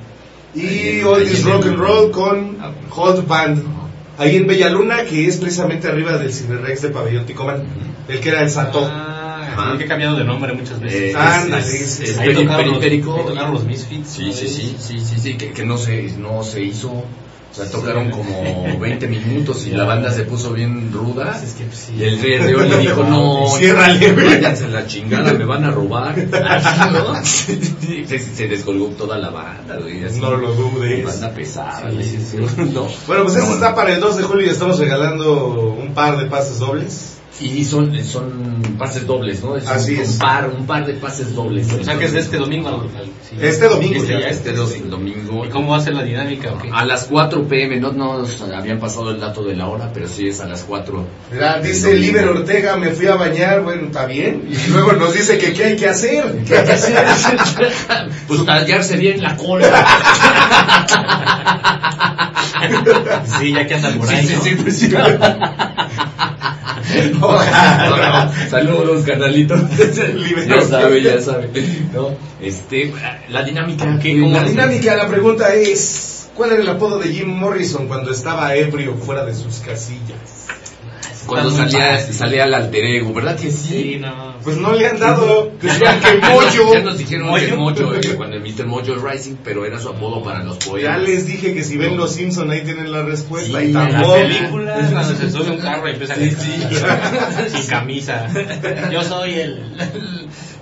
Y All This Rock and Roll con Hold Band. Ahí en Bella Luna, que es precisamente arriba del Cinerex de Pabellón Ticomán. El que era el Sato. Ah, que he cambiado de nombre muchas veces. Eh, Ándale, es- es- es- es Ahí peri- tocaron los, periférico. ahí tocaron los Misfits. Sí, sí, sí, sí, sí, sí, que, que no se, no se hizo. O sea, tocaron como veinte minutos y la banda se puso bien ruda. Es que, pues, sí. Y el rey de hoy le dijo, no, Ciérrale, güey. váyanse la chingada, me van a robar. ¿No? Sí, se, se descolgó toda la banda, güey. así. No lo dudes. Banda pesada, Sí, güey, sí, sí. ¿no? Bueno, pues Pero eso está para el dos de julio y estamos regalando un par de pases dobles. Y son, son pases dobles, ¿no? Es Así un, es. Un par, un par de pases dobles. O sea que es de este domingo. al- al- sí. Este domingo Este, ya. ya, este dos- domingo. ¿Y cómo va a ser la dinámica? o qué? A las cuatro pm, no nos habían pasado el dato de la hora, pero sí es a las cuatro. Mira, dice Liber Ortega, me fui a bañar, bueno, está bien. Y luego nos dice que qué hay que hacer. ¿Qué hay que hacer? Pues tallarse bien la cola. Sí, ya que andan por Sí, ahí, sí, ¿no? sí, pues sí. Saludos, carnalitos. Ya sabe, ya sabe. ¿No? Este, la dinámica. ¿qué? ¿Cómo La hacemos? dinámica, la pregunta es, ¿cuál era el apodo de Jim Morrison cuando estaba ebrio fuera de sus casillas? Cuando Está muy salía, fácil. salía al alter ego, ¿verdad que sí? Sí, no. Pues no le han dado, decían que Mojo. Ya nos dijeron que Mojo. Mojo, eh, cuando el mister Mojo Rising, pero era su apodo para los Ya poemas. les dije que si ven Los Simpson ahí tienen la respuesta Sí, y En la tampoco. película, cuando se sube a un carro y empieza a Sí, gritar sí. sin camisa. Yo soy el...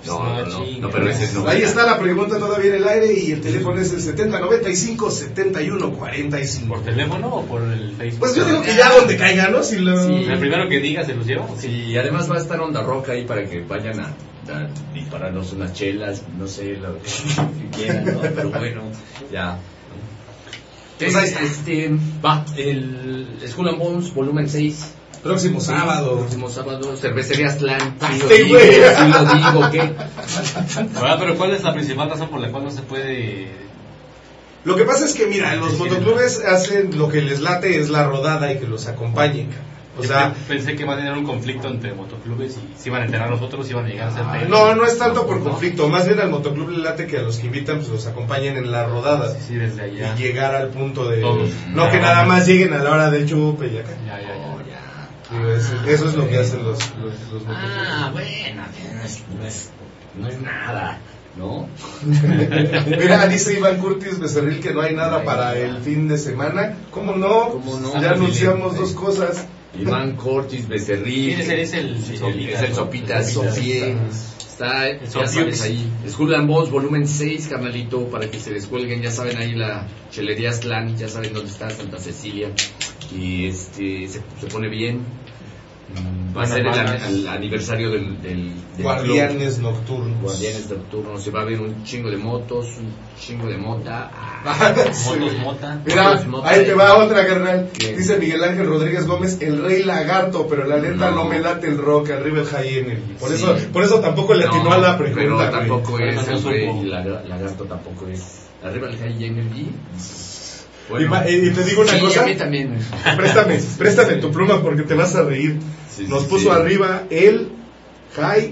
No, no, no, chinga. no, pero ese es no. Ahí está la pregunta todavía en el aire y el teléfono es el setenta noventa y cinco setenta y uno cuarenta y cinco. ¿Por teléfono o por el Facebook? Pues yo digo que ya donde caiga, ¿no? Si lo... Sí. El primero que diga se los lleva. Sí, y además va a estar Onda Roca ahí para que vayan a, a dispararnos unas chelas, no sé, lo que quieran, ¿no? Pero bueno, ya. Pues ahí está. Este, va, el Skull and Bones, volumen seis. Próximo sábado. Próximo sábado, Cervecería Aztlán. Sí lo Sí, digo, güey. sí lo digo, ¿qué? Ah, pero ¿cuál es la principal razón por la cual no se puede...? Lo que pasa es que, mira, los motoclubes hacen lo que les late, es la rodada y que los acompañen. O Yo sea, pensé que va a tener un conflicto entre motoclubes y se iban a enterar los otros y iban a llegar a ser peleas. no, no es tanto por conflicto, más bien al motoclub le late que a los que invitan pues los acompañen en la rodada. Sí, sí, desde allá. Y llegar al punto de... Todos. No que nada más lleguen a la hora del chupe y acá. Ya, ya, ya. Oh, ya. Digo, eso, eso es lo que hacen los, los, los Ah, motoclubes. bueno, no es, no es, no es nada, ¿no? Mira, dice Iván Curtis Becerril que no hay nada para el fin de semana. ¿Cómo no? ¿Cómo no? Ya anunciamos dos cosas. Iván Cortis Becerril. ¿Quién es el- es el- el, Sopitas, es el ¿no? Sopitas, Sopitas. Sopie. Está, ya Sopiux. sabes ahí. Skull and Bones, volumen seis, carnalito, para que se descuelguen. Ya saben ahí la Chelería Aztlán, ya saben dónde está Santa Cecilia. Y este se, se pone bien. Mm, Va a Buenas ser el, bandas. an- el aniversario del, del, del Guardianes club. nocturnos. Guardianes Nocturnos. Se va a ver un chingo de motos, un chingo de mota. Sí. Motos Mota. Mira, Motos, mota ahí de- te va otra, carnal. ¿Qué? Dice Miguel Ángel Rodríguez Gómez, el rey lagarto, pero la neta no, No. me late el rock, arriba el high energy. Por Sí. eso, por eso tampoco le atinó No, a la pregunta, pero güey. tampoco Por eso es no el supo. rey, la, lagarto tampoco es. Arriba el High Energy. Y ma- y te digo una sí, cosa. a mí también. Préstame, préstame tu pluma porque te vas a reír. Sí, sí, Nos sí. puso arriba el high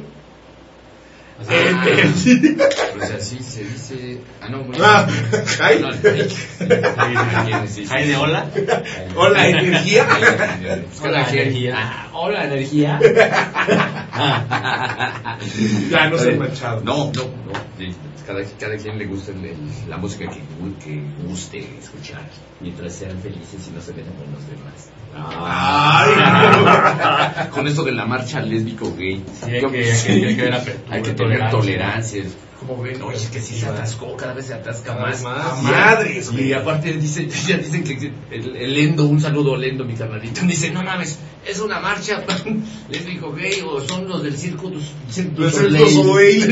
O sea, energy. Pues así se dice. Ah, no, bueno. Ah, high. No, el high. Sí, sí, sí. ¿Hay de hola? Hola, energía. Hola, energía. Ah, hola, energía. Ya no soy manchado. No, no, no. Sí, Cada, cada quien le gusta el- el- la música que, gu- que guste escuchar. Mientras sean felices y no se metan con los demás. Ay, Con esto de la marcha lésbico gay. Sí, hay que- hay que- hay que ver apertura, Hay que tener tolerancia. tolerancia. Como ven, oye, es que sí se atascó, cada vez se atasca Cada más. vez más. A Y- madres, Y güey. aparte dicen, ya dicen que el, el Lendo, un saludo Lendo, mi carnalito, dice, no mames, es una marcha lésbico gay o son los del circo du, Cirque du Del Cirque Soleil. du Soleil.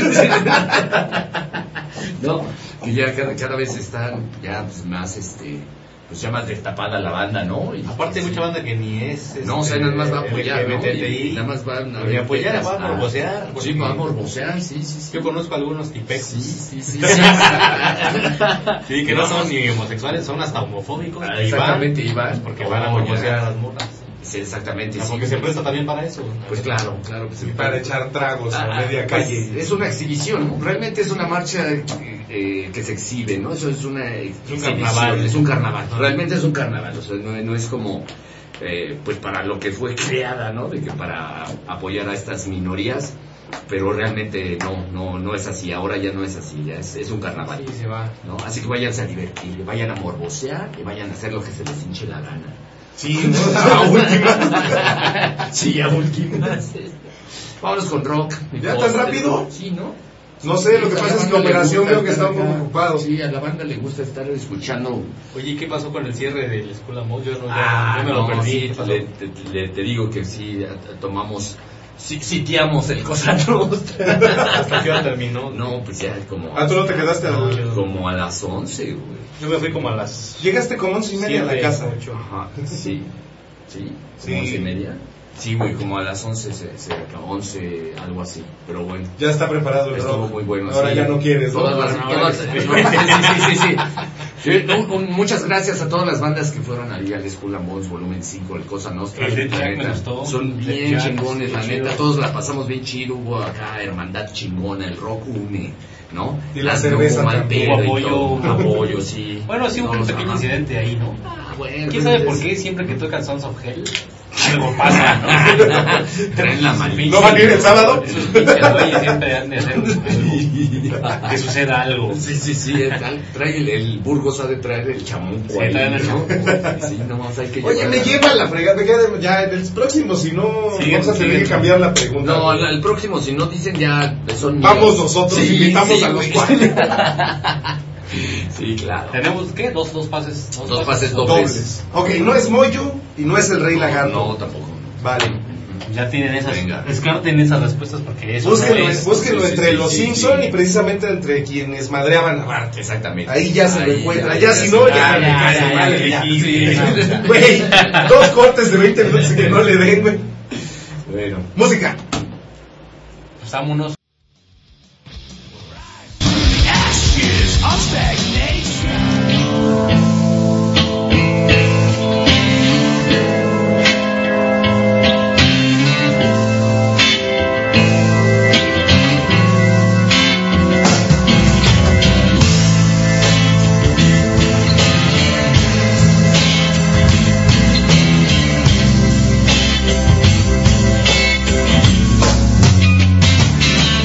No, que ya cada, cada vez están ya pues, más, este, pues ya más destapada la banda, ¿no? Y, Aparte hay sí. mucha banda que ni es... No, o sea, este, nada más va a apoyar, ¿no? L G B T I. Y nada más van a Ni ver apoyar, tetas. va a morbosear. Sí, va a morbosear, sí, sí, sí. Yo conozco algunos tipejos. Sí, sí, sí. sí. Sí, que no son ni homosexuales, son hasta homofóbicos. Ah, Y exactamente, van, Iván. Porque van a Oh, morbosear ya. a las morras. Sí, exactamente, sí. Porque se presta también para eso. Pues claro, claro que sí. Y para echar tragos a Ah, media pues, calle. es una exhibición, ¿no? Realmente es una marcha eh, eh, que se exhibe, ¿no? Eso es una exhibición, carnaval. es un carnaval. Realmente es un carnaval, o sea, no, no es como, eh, pues para lo que fue creada, ¿no? De que para apoyar a estas minorías, pero realmente no, no, no es así. Ahora ya no es así, ya es, es un carnaval. Sí, se va. ¿No? Así que váyanse a divertir, vayan a morbosear y vayan a hacer lo que se les hinche la gana. Sí, ¿no? A última. Sí, a últimas. Vámonos con rock. mi ¿Ya post. tan rápido? Sí, ¿no? No sé, lo que Sí, a pasa la es que banda le operación gusta veo que estar está un poco acá. ocupado. Sí, a la banda le gusta estar escuchando. Oye, ¿y qué pasó con el cierre de la escuela Mod? Yo no, ya- Ah, yo me no, lo perdí. sí, ¿Qué pasó? le, te, le- te digo que sí, a- a- tomamos, sí, sitiamos el Cosa Nostra. ¿Hasta qué hora terminó? No, pues ya como, Ah, tú no te quedaste al... como a las once, güey. Yo me fui como a las... Llegaste como once y media a la Siete, casa. ocho. Ajá, sí, sí, Sí. como once y media. Sí, güey, como a las once, se, se acabó, once, algo así, pero bueno. Ya está preparado el Estuvo rock. muy bueno. Ahora sí. ya no quieres, ¿no? Todas las- Ahora todas- sí. sí, sí, sí, sí. Sí, un- un- muchas gracias a todas las bandas que fueron ahí al Skull and Bones volumen cinco, el Cosa Nostra. El Death La Jack neta, me gustó. Son Death bien Jack, chingones, la bien neta. chido. Todos la pasamos bien chido. Hubo acá hermandad chingona, el rock une, ¿no? Y la Las- cerveza no hubo mal también. pedo y Apoyo. todo, apoyo, sí. Bueno, sí hubo un Todos, pequeño ajá. incidente ahí, ¿no? Ah, bueno, ¿Quién sabe pues, por qué siempre que tocan Sons of Hell algo pasa, ¿no? Traen la manita. ¿No van a ir el sábado? Esos pinches güeyes siempre han de hacer algo, que suceda algo. Sí, sí, sí, es tal- trae el, el Burgos ha de traer el chamuco. Sí, ahí, traen el ¿no? chamuco. Sí, no, hay que Oye, llevar- me lleva la fregada, me queda- ya en el próximo, si no, Sigue, vamos a tener sigue. que cambiar la pregunta. No, el, el próximo, si no dicen ya son Vamos míos. nosotros, invitamos a los güey. cuatro. Sí, claro. Tenemos, ¿qué? Dos, dos pases. Dos pases dobles. Dobles. Ok, no es Moyo y no es el Rey Lagarto. No, tampoco. Vale. Ya tienen esas. Venga. Descarten esas respuestas porque eso Búsquenlo, no es. búsquenlo sí, sí, entre sí, los sí, Simpson sí. y precisamente entre quienes madreaban a Bart. Exactamente. Ahí ya se lo Ahí encuentra. ya, Ya, ya si se- no, ya, ya, ya, me ya, cae ya, mal, ya, ya. sí. Güey, dos cortes de veinte minutos que no le den, güey. Bueno. Música. Pues vámonos. Thank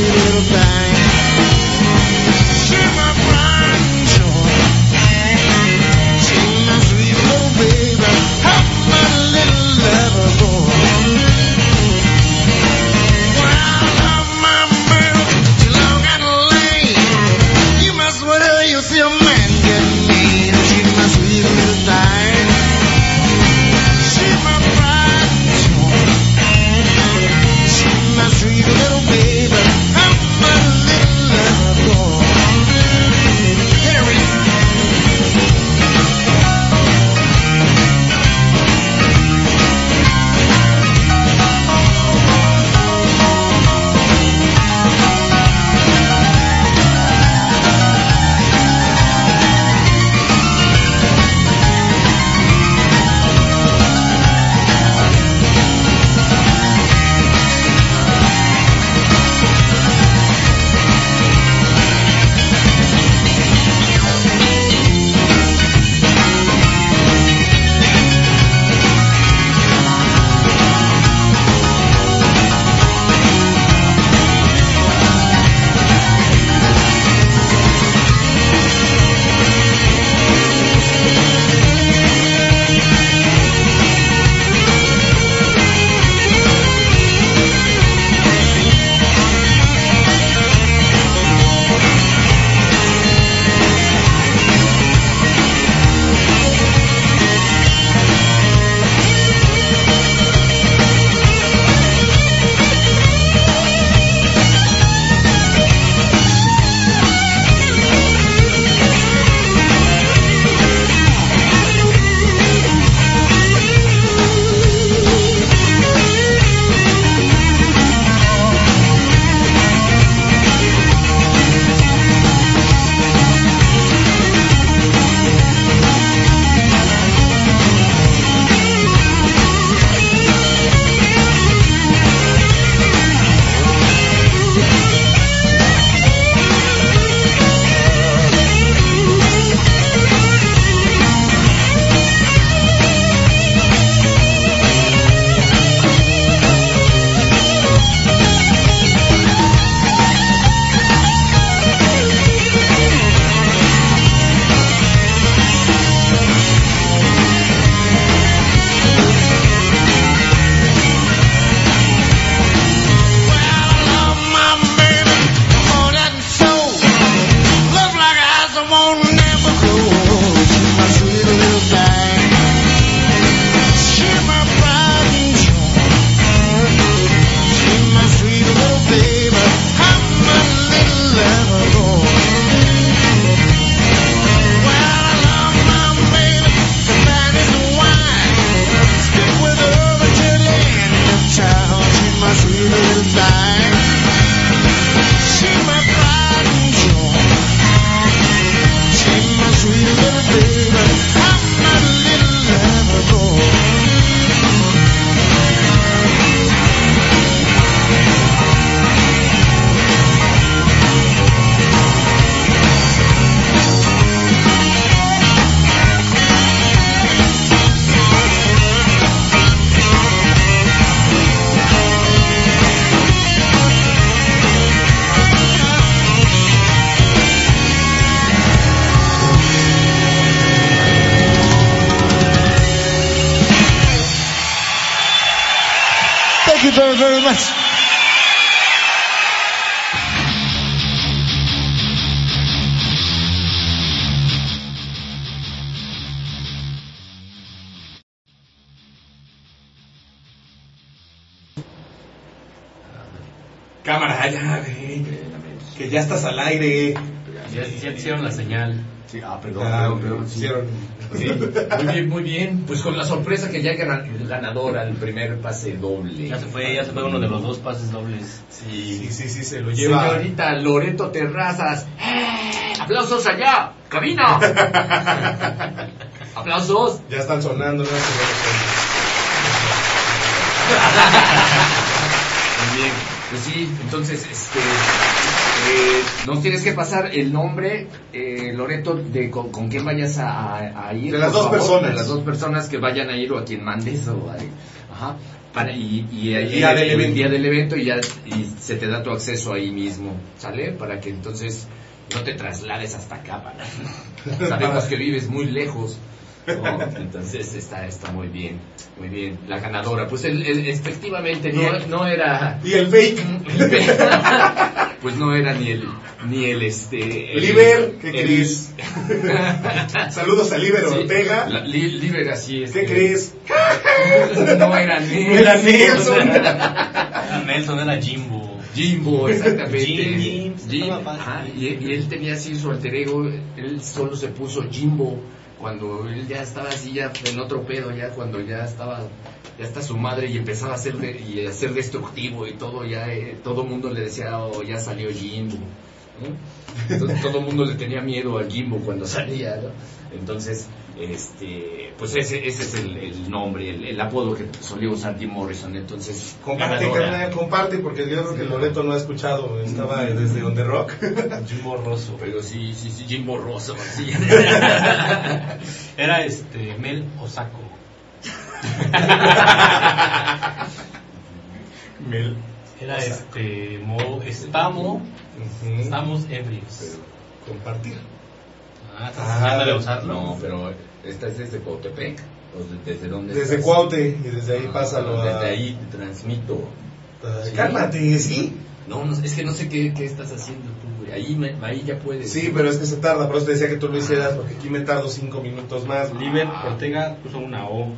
sweet little thing. She's my pride and joy. She's my sweet little baby. I'm my little lover boy. Well, I love my baby too long and late. You must wait till you see a man get mean. She's my sweet little thing. She's my pride and joy. She's my sweet little baby. I'm my little lover boy. Get it, Reese. Thank you very, very much. Cámara, ya, güey. Que ya estás al aire. Ya, ya hicieron la señal. Sí, ah, perdón, Ah, perdón, perdón. Sí. hicieron. Sí, muy bien, muy bien. Pues con la sorpresa que ya era el ganador al primer pase doble. Ya se fue, ya se fue uno de los dos pases dobles. Sí, sí, sí, sí, se lo lleva. Señorita Loreto Terrazas. ¡Eh! ¡Aplausos allá! ¡Cabina! ¡Aplausos! Ya están sonando, ¿no? Muy bien. Pues sí, entonces, este... Eh, nos tienes que pasar el nombre, eh, Loreto, de con, con quién vayas a, a ir. De las por dos favor, personas. De las dos personas que vayan a ir o a quien mandes. O a, ajá, Para, y, y ahí El día del el evento. día del evento y ya y se te da tu acceso ahí mismo, ¿sale? Para que entonces no te traslades hasta acá. Para, sabemos que vives muy lejos, ¿no? Entonces está, está muy bien, muy bien. La ganadora, pues el, el- efectivamente no, no era... Y el fake. Pues no era ni el ni el este el- Liber, ¿qué el- crees? Saludos a Liber Sí, Ortega. la- li- Liber así es. ¿Qué crees? No era Nelson. Era Nelson. Nelson era Jimbo. Jimbo, exactamente. Jim, Jim, Jim, estaba fácil. ajá, y, y él tenía así su alter ego, él solo se puso Jimbo cuando él ya estaba así ya en otro pedo, ya cuando ya estaba, ya está su madre y empezaba a ser de- y a ser destructivo y todo, ya eh, todo el mundo le decía, oh, ya salió Jimbo, ¿no? Entonces todo el mundo le tenía miedo al Jimbo cuando salía, ¿no? Entonces, este, pues ese, ese es el, el nombre, el, el apodo que solía usar Jim Morrison. Entonces, Comparte, ganadora. carnal, comparte, porque yo creo que Loreto no ha escuchado. Estaba desde On The Rock. Jimbo Rosso. Pero sí, sí, sí, Jim Borroso, sí. Era este Mel Osako. Mel. Era este Mo, estamos, Ujú. estamos ebrios. Pero compartir. Ah, estás Ah, enseñándole a usarlo. No, pero esta es desde Cuautepec. ¿O de- ¿Desde dónde Desde estás? Cuaute y desde ahí Ah, pásalo a... Desde ahí te transmito. Ay, cálmate, sí. No, no, es que no sé qué, qué estás haciendo tú, güey. Ahí, me- ahí ya puedes. Sí, pero es que se tarda, por eso te decía que tú lo hicieras, porque aquí me tardo cinco minutos más. Liber Ortega puso una O.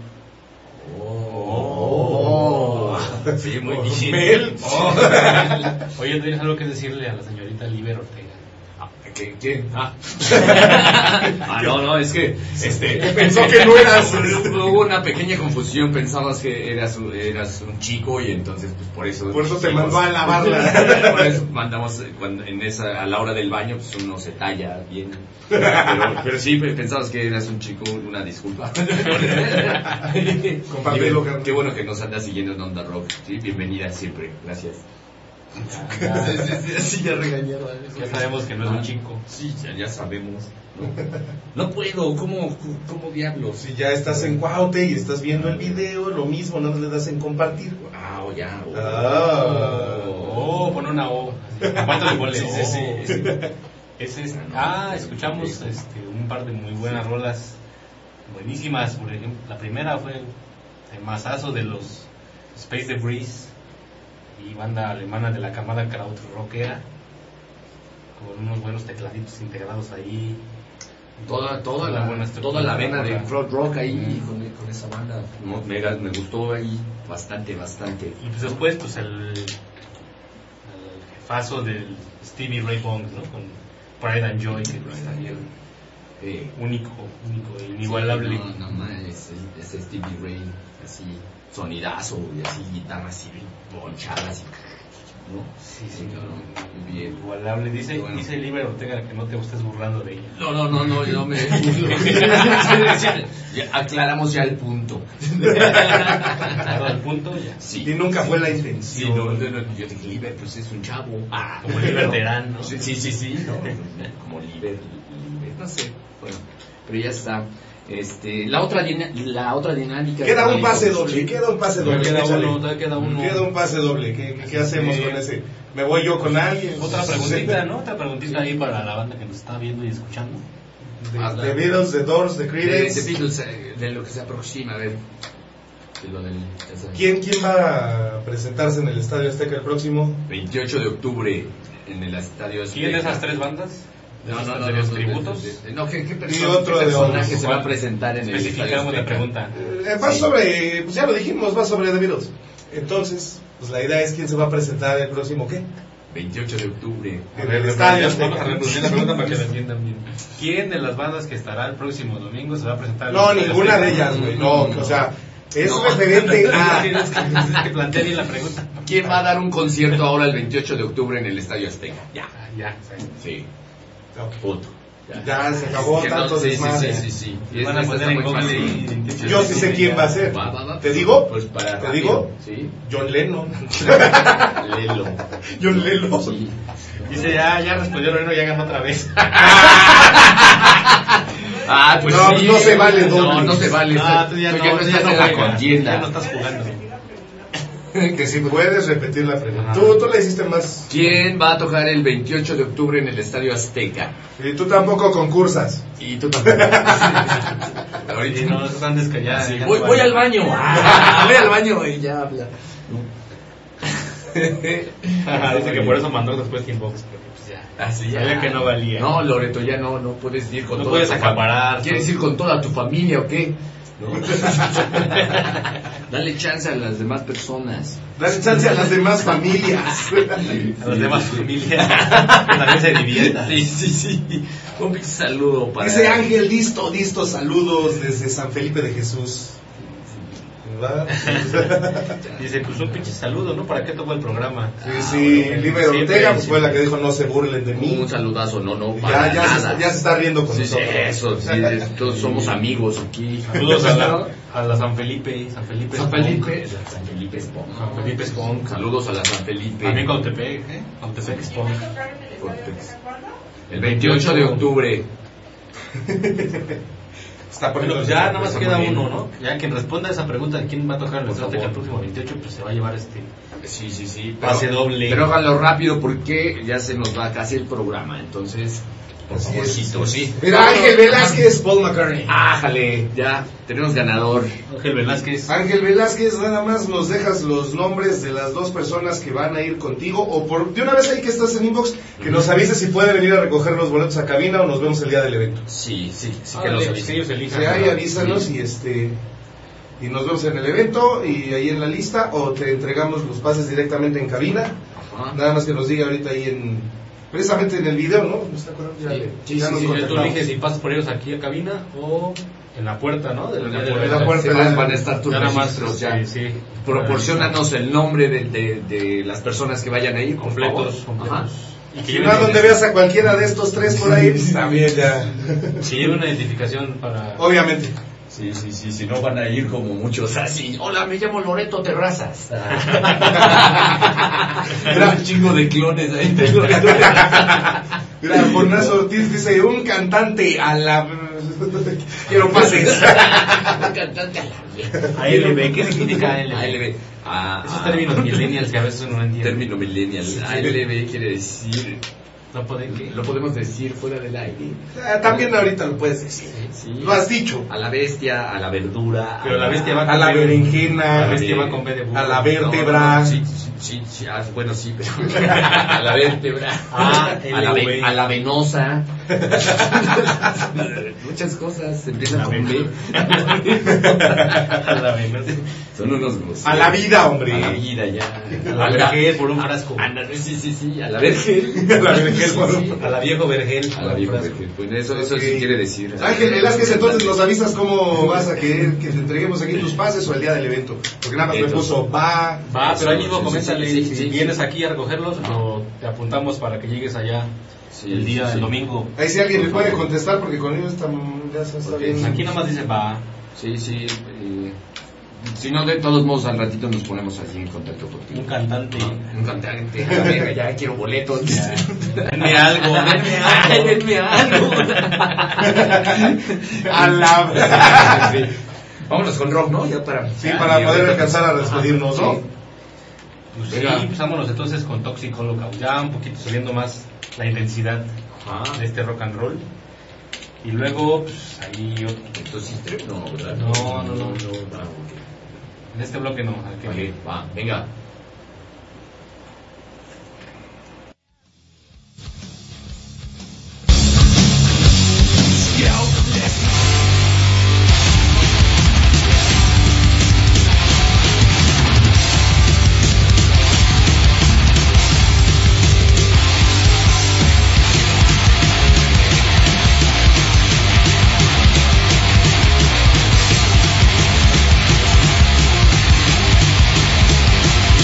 Oh, sí, muy bien. Mel. Oh. Oye, ¿tienes algo que decirle a la señorita Liber Ortega? ¿Qué? ¿Quién? Ah. Ah, no, no, es que este Pensó que no eras. hubo una pequeña confusión, pensabas que eras un, eras un chico y entonces pues por eso Por eso te dijimos- mandó a lavarla. Por eso mandamos eh, cuando en esa a la hora del baño pues uno se talla bien. Pero, pero sí pensabas que eras un chico, una disculpa. Compártelo, carnal. Qué bueno que nos andas siguiendo en Onda Rock. Sí, bienvenida siempre. Gracias. Ya, Sí, ya regañaron. ya sabemos que no es un chico. Sí, ya, ya sabemos. No, no puedo, ¿cómo, cómo diablos? Si ya estás en Cuaute y estás viendo el video, lo mismo, no le das en compartir. Ah, o ya. o- Ah. Oh, pon una O. Aparte le ponle Sí, sí, sí, O. sí. Ese es- ah, escuchamos este, un par de muy buenas rolas, buenísimas. Por ejemplo, la primera fue el, el mazazo de los Space Debris y banda alemana de la camada krautrockera, con unos buenos tecladitos integrados ahí. Toda, toda, Una la, buena estructura toda la de vena de rola. crowd rock ahí con, con esa banda. No, me, me gustó ahí bastante, bastante. Y pues después, pues el, el jefazo del Stevie Ray Vaughan, ¿no? Con Pride and Joy, que pues también Eh, único, único, inigualable. Sí, no, no, man, ese, ese Stevie Ray, así, sonidazo, y así, guitarras así, ponchadas, y, ¿no? Sí, sí, cabrón, muy bien. Inigualable. Dice, Bueno. dice Liber Ortega que no te estés burlando de ella. No, no, no, no, yo me... Ya aclaramos ya el punto. Claro, al punto ya. Sí. Y nunca fue la Sí, intención. no, no, no, yo dije, Liber, pues es un chavo. Ah, Como Liber Terán, ¿no? Sí, sí, sí, sí, no, como Liber, Liber, no sé, bueno, pero ya está. Este, la otra dina- la otra dinámica. Queda un de- pase doble, queda un pase doble. Queda échale. uno, todavía queda uno. Queda un pase doble. ¿Qué, qué, qué hacemos Sí. con ese? ¿Me voy yo con alguien? Otra preguntita, ¿no? Otra preguntita ahí para la banda que nos está viendo y escuchando. Ah, The Beatles, The Doors, The De, de Creedence. Beatles, eh, de lo que se aproxima, a ver. De lo del esa- ¿Quién, ¿Quién va a presentarse en el Estadio Azteca el próximo? veintiocho de octubre en el estadio. ¿Quién de Azteca. esas tres bandas? ¿De No, esos, no, no, de no, los no, tributos? de- de- no, ¿qué, qué Y persona, otro qué de personaje otros. se va a presentar en el estadio? Especificamos la Azteca? pregunta. Eh, va sobre, pues ya lo dijimos, va sobre The Beatles. Entonces, pues la idea es quién se va a presentar el próximo, ¿qué? veintiocho de octubre. A En ver, el Estadio vamos a Azteca. reproducir la pregunta para que la entiendan bien. ¿Quién de las bandas que estará el próximo domingo se va a presentar? en el No, Estadio ninguna Azteca? de ellas, güey. No, No. o sea, es No. referente a... Tienes que, tienes que plantear bien la pregunta. ¿Quién va a dar un concierto ahora el veintiocho de octubre en el estadio Azteca? Ya. Ah, ya, sí. Sí. Ok. Punto. Ya se acabó Que no- tanto sí, desmadre. sí, sí, sí, sí. Y van a Esta poner está en muy Google fácil. y veintiocho Yo de sí sé octubre quién ya. va a ser. Va, va, va. ¿Te digo? Pues para ¿Te rápido. digo? Sí. John Lennon. Lelo. John Lennon. Sí. Dice, ya, ya respondió Loreno, ya ganó otra vez. Ah, pues No, sí. no se vale No, dobles. no se vale. No, tú ya no, Tú ya no tú estás en la juegas, contienda. ya no estás jugando. Que si puedes repetir la pregunta. Tú, tú la hiciste más. ¿Quién va a tocar el veintiocho de octubre en el Estadio Azteca? Y tú tampoco concursas. Y tú tampoco. Ahorita sí, no, están descalladas. Sí, voy, voy al baño. Ah, voy al baño y ya habla. Dice que por eso mandó después Inbox. Así sabía ya. que no valía. No, Loreto, ya no, no puedes ir con no toda puedes tu acaparar. fam- ¿Quieres ir con toda tu familia o qué? ¿No? Dale chance a las demás personas. Dale chance a las demás familias. A las demás familias. Que también se diviertan. Sí, sí, sí. Un big saludo para... Dice Ángel, listo, listo, saludos desde San Felipe de Jesús. ¿Verdad? Dice, pues un pinche saludo, ¿no? ¿Para qué tocó el programa? Sí, sí, Ah, Libre siempre, Ortega pues, siempre. fue la que dijo no se burlen de mí. Un saludazo, no, no, Ya, para ya, nada. se, ya se está riendo con Sí, sí, nosotros. eso, sí, es- todos somos amigos aquí. Saludos a la, a la San Felipe. San Felipe. San Spunk. Felipe. San Felipe Spunk. San Felipe Spunk. Saludos a la San Felipe. También Cautepec, ¿eh? Cautepec Spunk. El veintiocho de octubre. Está Bueno, poniendo pues ya nada más Está queda muy bien. uno, ¿no? Ya quien responda a esa pregunta de quién va a tocar en el Por Azteca favor. el próximo veintiocho, pues se va a llevar este Sí, sí, sí. pase doble. Pero háganlo rápido porque ya se nos va casi el programa. Entonces, por Así favorcito, es. sí. Mira, Ángel Velázquez, Paul McCartney. Ájale, ya tenemos ganador. Ángel Velázquez. Ángel Velázquez, nada más nos dejas los nombres de las dos personas que van a ir contigo, o por de una vez ahí que estás en inbox, que nos avises si puede venir a recoger los boletos a cabina o nos vemos el día del evento. Sí, sí, sí Ah, que los sí, avisen. ellos elijan. Si hay, ¿no? avísanos Sí. y este y nos vemos en el evento y ahí en la lista, o te entregamos los pases directamente en cabina. Ajá. Nada más que nos diga ahorita ahí en precisamente en el video, ¿no? ¿No está acordando? Ya, Sí, le- sí, ya sí, nos sí, Tú contactamos. eliges si pasas por ellos aquí a cabina o en la puerta, ¿no? De En la de- puerta, de- puerta. se van, van a estar tus Ya nada más, registros ya. sí, sí. Proporciónanos el nombre de, de, de las personas que vayan a ir, por completos, favor. completos. Ajá. Y que Si lleven, no, donde veas a cualquiera de estos tres por ahí, pues también ya. si lleven una identificación para... Obviamente. Sí, sí, sí, si no van a ir como muchos así. Hola, me llamo Loreto Terrazas. Era un chingo de clones ahí de Loreto Terrazas. Mira, Jornazo Ortiz dice, un cantante a la... Quiero pases. Un cantante a la mierda. A L B, ¿qué significa A L B? A L B. Ah, Esos ah, términos millennials que a veces uno no entiende. Término millennial. A L B quiere decir... No pueden que... Lo podemos decir fuera del aire. Ah, también ahorita lo puedes decir. Sí. Lo has dicho. A la bestia, a la verdura. Pero a la bestia va A la berenjena, La bestia va con B de burro. a la vértebra. No, sí, sí, sí, sí, ah, bueno, sí, pero a la vértebra, Ah, a, la ve- L V. a la venosa, muchas cosas se empiezan La con B. A la venosa. Son unos groseros. A la vida, hombre. A la vida, ya. A la vergel por un frasco. Ándale, sí, sí, sí, a la vergel. A la vergel por un Sí, A la viejo vergel. a la vieja vergel. Bueno, eso, eso Ok. sí quiere decir. Ángel Velázquez, entonces nos avisas cómo vas a querer que te entreguemos aquí tus pases o el día del evento. Porque nada más me Entonces, puso va. Va, pero ahí Sí, mismo sí, coméntale, sí, sí, sí, si sí. vienes aquí a recogerlos, lo, te apuntamos para que llegues allá Sí, el día sí, del sí. domingo. Ahí si alguien Por le puede favor. contestar porque con ellos está, ya se está bien. Aquí nada más dice va. Sí, sí. eh, si no, de todos modos, al ratito nos ponemos así en contacto contigo. Un cantante. Un cantante. A ver, ya quiero boletos. Denme algo, denme Ay, algo. denme algo. A la... Sí. Vámonos con rock, ¿no? Ya para. Sí, para poder alcanzar a despedirnos, ¿no? Pues Venga. sí, pues vámonos entonces con Toxic Holocaust. Ya un poquito subiendo más la intensidad Ajá. de este rock and roll. Y luego, pues ahí otro- Esto sí, tre- no, ¿verdad? No, no, no. Ah, ok. en este bloque no. al que- Vale, va, venga. Thank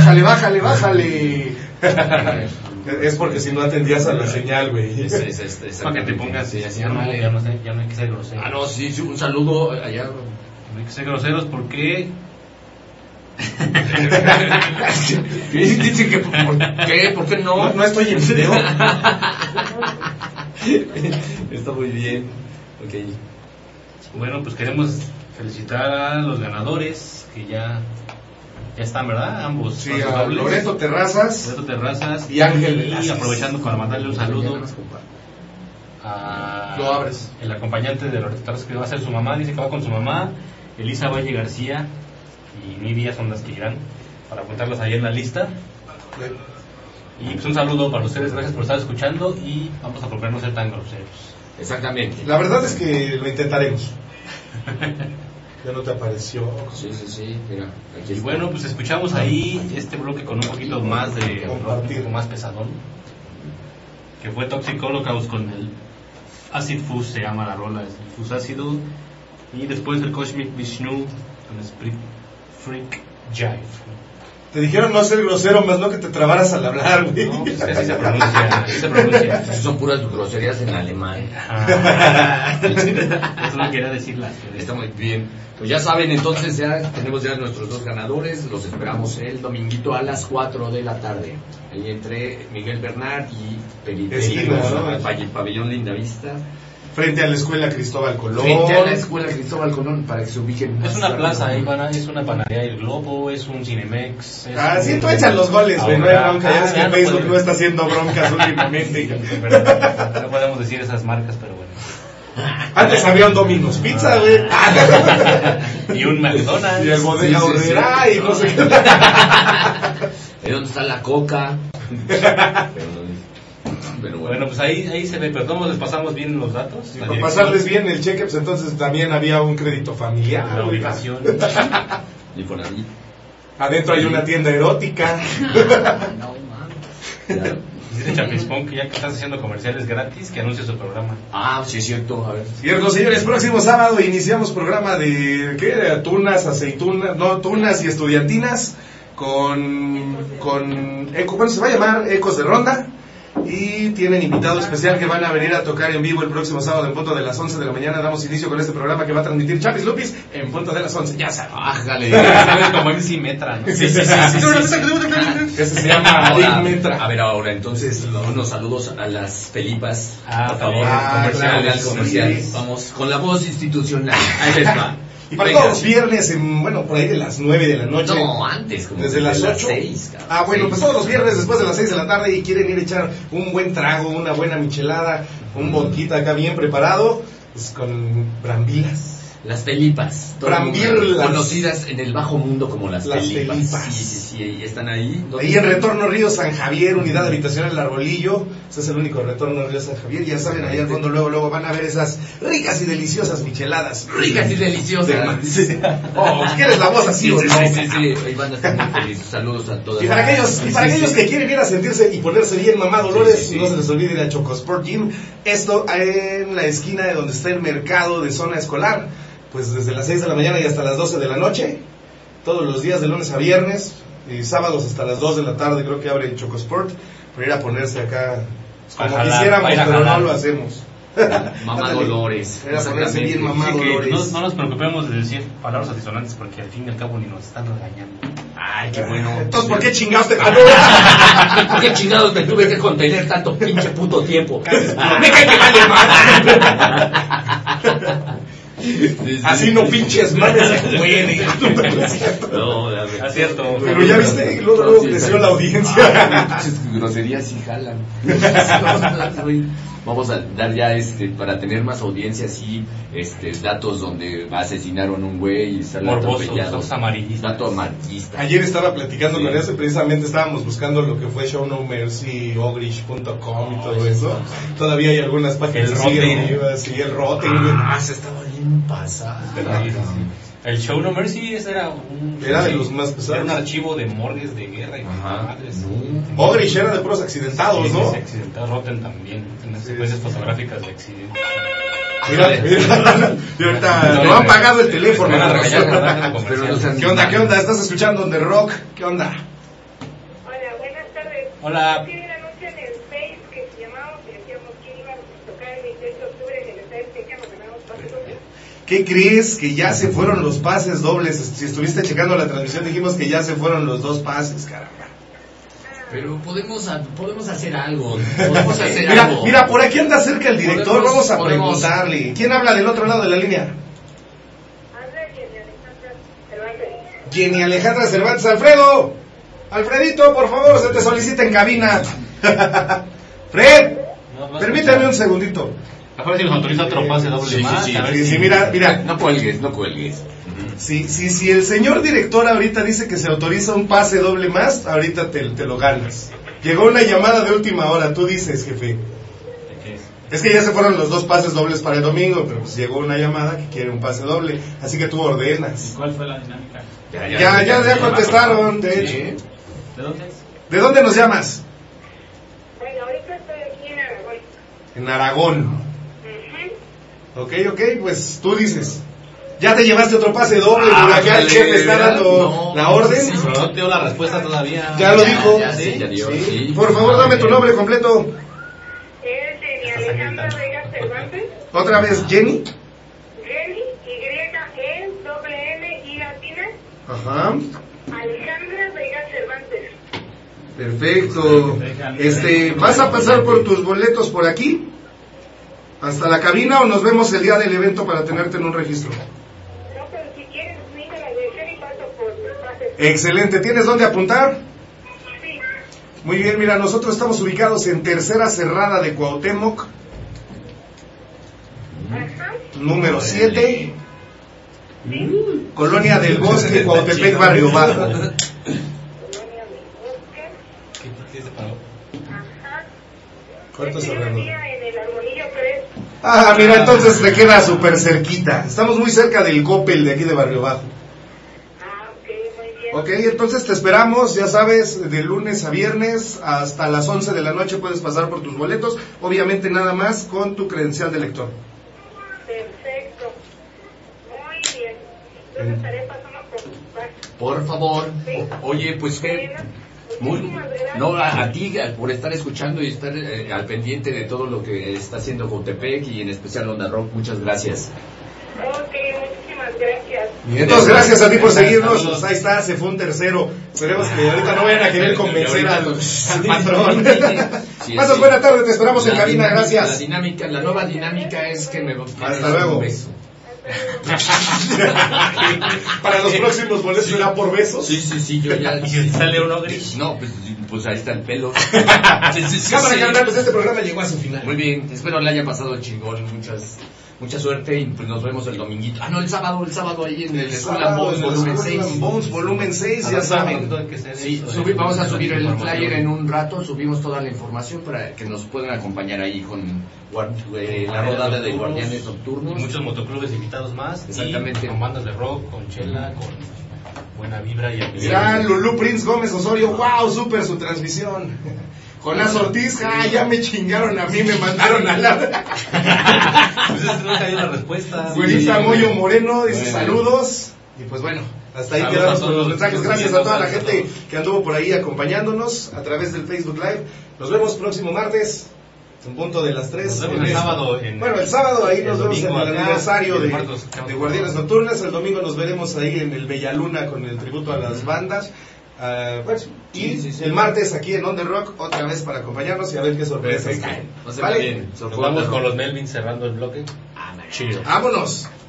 bájale, bájale, bájale. Es porque si no atendías a la señal, güey. Es, es, es, es, Para que te pongas, sí, así ya, no, ándale. ya, no sé, ya no hay que ser groseros. Ah, no, sí, sí, un saludo allá. No hay que ser groseros porque Dicen que ¿por qué? ¿Por qué no? No, no estoy en video. Está muy bien. Ok. bueno, pues queremos felicitar a los ganadores que ya ya están, ¿verdad? Ambos. Sí, pasos a dobles. Loreto Terrazas. Loreto Terrazas Y Ángel y Velázquez. aprovechando para mandarle un saludo a Lo abres. el acompañante de Loreto Terrazas que va a ser su mamá, dice que va con su mamá, Elisa Valle García y Nidia son las que irán para apuntarlas ahí en la lista. Y pues un saludo para ustedes, gracias por estar escuchando y vamos a procurar no ser tan groseros. Exactamente. La verdad es que lo intentaremos. Ya no te apareció. Sí, sí, sí. Mira, aquí Y está. bueno, pues escuchamos ahí este bloque con un poquito más de Compartir. un poco más pesadón, que fue Toxic Holocaust con el Acid Fuzz, se llama la rola, es el Fuzz ácido, y después el Cosmic Vishnu con Sprit Freak Jive. Te dijeron no ser grosero, más no que te trabaras al hablar, güey. No, pues así se pronuncia, así se pronuncia. Son puras groserías en alemán. Ah, eso no quería decirla. Está muy bien. Pues ya saben, entonces ya tenemos ya nuestros dos ganadores. Los esperamos el dominguito a las cuatro de la tarde. Ahí entre Miguel Bernard y Felipe. Esquina, ¿no? El pabell- pabellón Lindavista. Frente a la escuela Cristóbal Colón. Frente a la escuela Cristóbal Colón, para que se ubiquen. Es más una rápido. plaza, ahí van a- es una panadería del Globo, es un Cinemex. Es Ah, un- sí, tú echas los goles, güey. No hay Ahora, bronca. Ya ah, ves que ya no Facebook puede- no está haciendo broncas últimamente. Pero no podemos decir esas marcas, pero bueno. Antes había un Domino's Pizza, güey. Y un McDonald's. Y el Bodega Sí, sí, sí. Horrera y no sé qué. ¿De dónde está la coca? Pero, pero bueno. Bueno, pues ahí, ahí se ve, pero todos les pasamos bien los datos. Y la para dirección, pasarles bien el cheque, pues entonces también había un crédito familiar. la güey. ubicación. Y por ahí. Adentro hay una tienda erótica. No mames. Ya. Dice Chapispón que ya que estás haciendo comerciales gratis, que anuncie su programa. Ah, sí es cierto. A ver. Cierto, señores, próximo sábado iniciamos programa de, ¿qué? De tunas, aceitunas, no, tunas y estudiantinas con, con eco, bueno, se va a llamar Ecos de Ronda. Y tienen invitado especial que van a venir a tocar en vivo el próximo sábado en punto de las once de la mañana. Damos inicio con este programa que va a transmitir Chapis Lupis en punto de las once. Ya saben. Ájale. Como M C Metra, ¿no? Sí, sí, sí, sí, sí, sí. Ese se llama Ahora, Big Metra. a ver, ahora entonces unos saludos a las Felipas. Ah, por favor, también. Ah, comercial, claro, comercial. sí. Vamos con la voz institucional. Ahí les va. Y para Venga. todos los viernes, en, bueno, por ahí de las nueve de la noche. No, antes, como Desde las ocho. seis, cabrón. Ah, bueno, Sí. pues todos los viernes después de las seis de la tarde y quieren ir a echar un buen trago, una buena michelada, un vodka acá bien preparado, pues con brambilas. Las Felipas. todo el mundo, Brambirlas. conocidas en el bajo mundo como las, Las Felipas. Felipas. Sí, sí, sí, y están ahí. Ahí en Retorno Río San Javier, unidad habitacional El Arbolillo. Ese es el único Retorno Río San Javier. Ya saben, ahí al fondo luego, luego van a ver esas ricas y deliciosas micheladas. Ricas y deliciosas. Sí. Oh, ¿quieres la voz así Sí, o sí, no? sí, sí, sí. Ahí van a estar muy felices. Saludos a todas. Y para aquellos, y para Sí, aquellos sí. que quieren ir a sentirse y ponerse bien mamá Dolores, Sí, sí, sí. no se les olvide ir a Chocosport Gym. Esto en la esquina de donde está el mercado de zona escolar. Pues desde las seis de la mañana y hasta las doce de la noche. Todos los días de lunes a viernes. Y sábados hasta las dos de la tarde creo que abre el Chocosport. Para ir a ponerse acá como A jalar, quisiéramos, para ir a pero jalar. no lo hacemos. Mamá Ándale. Dolores. Era ponerse bien mamá Así que Dolores. no, no nos preocupemos de decir palabras altisonantes porque al fin y al cabo ni nos están regañando. Ay, qué bueno. Entonces, ¿por qué chingados te... ¿Por qué chingados me tuve que contener tanto pinche puto tiempo? Me cae que vale más. Así no pinches madres se puede. No, la verdad. Acierto. Pero ya viste, luego, luego creció la audiencia. Pinches groserías sí jalan. Vamos a dar ya este para tener más audiencia así este datos donde asesinaron un güey y salen Morbosos, atropellados. datos amarillistas. Dato amarillista. Ayer estaba platicando Sí. con eso y precisamente estábamos buscando lo que fue Show No Mercy, Ogrish punto com y todo eso. Todavía hay algunas páginas El que siguen Rotten. vivas, sí, el Rotten, güey. Ah, se estaba bien pasado. Sí, sí, sí. El Show No Mercy ese era un... Era de los más pesados. Era un archivo de morgues de guerra y Ajá. madres. No. Ogrish era de puros accidentados, Sí, ¿no? sí, accidentado. Rotten también. Tiene secuencias fotográficas de accidentes. Mira, mira. Y ahorita no han pagado el teléfono. Me van a regañar por darle la Pero no comercial. sean- ¿Qué onda, qué onda? ¿Estás escuchando On The Rock? ¿Qué onda? Hola. Sí, una noche en el Face que se llamaba, que decíamos que iba a tocar el veintiocho de octubre en el Estadio Azteca, nos ganamos pases dobles. ¿Qué crees? Que ya se fueron los pases dobles. Si estuviste checando la transmisión, dijimos que ya se fueron los dos pases, caramba. Pero podemos, a- podemos hacer algo. Podemos hacer Mira, algo. mira, por aquí anda cerca el director. Podemos- Vamos a podemos- preguntarle. ¿Quién habla del otro lado de la línea? Andrés y Alejandra Cervantes. Jenny Alejandra Cervantes. Alfredo. Alfredito, por favor, se te solicita en cabina. Fred, No, no permíteme escucha. un segundito. Mejor si nos autoriza otro pase doble Sí, sí, más. sí, a ver Sí, si- sí, mira, mira. No cuelgues, no cuelgues. Si, si, si el señor director ahorita dice que se autoriza un pase doble más, ahorita te, te lo ganas. Llegó una llamada de última hora, tú dices, jefe. ¿De qué es? Es que ya se fueron los dos pases dobles para el domingo, pero pues llegó una llamada que quiere un pase doble, así que tú ordenas. ¿Cuál fue la dinámica? Ya, Ya, ya, ya contestaron, de hecho. Sí. ¿De dónde es? ¿De dónde nos llamas? Bueno, ahorita estoy aquí en Aragón. En Aragón. Ujú. Ok, ok, pues tú dices. ¿Ya te llevaste otro pase doble? Ah, por acá el dale, jefe está ¿verdad? dando No, la orden. sí, sí, Pero no te dio la respuesta todavía. Ya lo dijo. Ya, sí, ya dio, Sí. sí. Por favor, dame tu nombre completo. Es Jenny Alejandra Vega Cervantes. Otra vez, Jenny. Jenny, Y-E, doble N, I latina. Ajá. Alejandra Vega Cervantes. Perfecto. Este, ¿vas a pasar por tus boletos por aquí? ¿Hasta la cabina o nos vemos el día del evento para tenerte en un registro? No, pero si quieres, dime la dirección y paso por mis pases. Excelente. ¿Tienes dónde apuntar? Sí. Muy bien, mira, nosotros estamos ubicados en Tercera Cerrada de Cuauhtémoc, Ajá. número siete, Colonia del Bosque, Cuautepec, Barrio Bajo. Colonia del Bosque. ¿Qué, qué se paró? Ajá. ¿Cuánto Yo cerrado? vivía en el Armonillo tres. Ah, mira, entonces te queda súper cerquita. Estamos muy cerca del Coppel de aquí de Barrio Bajo. Ah, ok, muy bien. Ok, entonces te esperamos, ya sabes, de lunes a viernes hasta las once de la noche puedes pasar por tus boletos, obviamente nada más con tu credencial de lector. Perfecto. Muy bien. Entonces estaré pasando por tus pases. Por favor. Sí. O- Oye, pues qué. Bueno, Muy, muchísimas gracias. no, a, a ti a- por estar escuchando y estar eh, al pendiente de todo lo que está haciendo Coatepec y en especial Onda Rock. Muchas gracias. Ok, muchísimas gracias. Entonces, gracias a ti por seguirnos. Pues ahí está, se fue un tercero. Esperemos que ahorita no vayan a querer convencer al, al patrón. Sí, Pasas sí. buena tarde, te esperamos en La cabina, dinámica- La gracias. dinámica, la nueva dinámica es que me Hasta luego. un beso. Para los próximos boletos será por besos. Sí, sí, sí, yo ya. ¿Y si sale uno gris? No, pues, pues ahí está el pelo. Sí, sí, sí, Cámara, sí. carnal, pues este programa llegó a su final. Muy bien, espero le haya pasado chingón, muchas, mucha suerte y pues nos vemos el dominguito. Ah, no, el sábado, el sábado ahí en el Escuela Sábado, Bones en el volumen Escuela seis. Bones volumen seis, ya saben. Sí, subí- vamos a subir el flyer en un rato, subimos toda la información para que nos puedan acompañar ahí con guar- eh, la rodada de Guardianes Nocturnos. Y muchos motoclubes invitados más. Exactamente. Y con bandas de rock, con chela, con buena vibra y ambiente. Mira, Lulú Prince Gómez Osorio, wow, súper su transmisión. Jonás Ortiz, ah, ya me chingaron a mí, me mandaron a la... Pues es que nunca hay una respuesta. Güerita Sí, Moyo bueno. Moreno dice Bueno. saludos. Y pues bueno, hasta ahí Saludos quedamos a con los todos. mensajes. Gracias a toda la gente que anduvo por ahí acompañándonos a través del Facebook Live. Nos vemos próximo martes, en punto de las tres. Nos vemos el sábado en- Bueno, el sábado ahí el nos vemos en domingo el acá, aniversario y el de, martes acá. de Guardianes Nocturnas. El domingo nos veremos ahí en el Bellaluna con el tributo a las bandas. Ah, pues, y Sí, sí, sí. el martes aquí en On The Rock otra vez para acompañarnos y a ver qué sorpresas. No se Vale. bien. Nos vamos con los Melvins cerrando el bloque. Ah, man. Chido. Vámonos.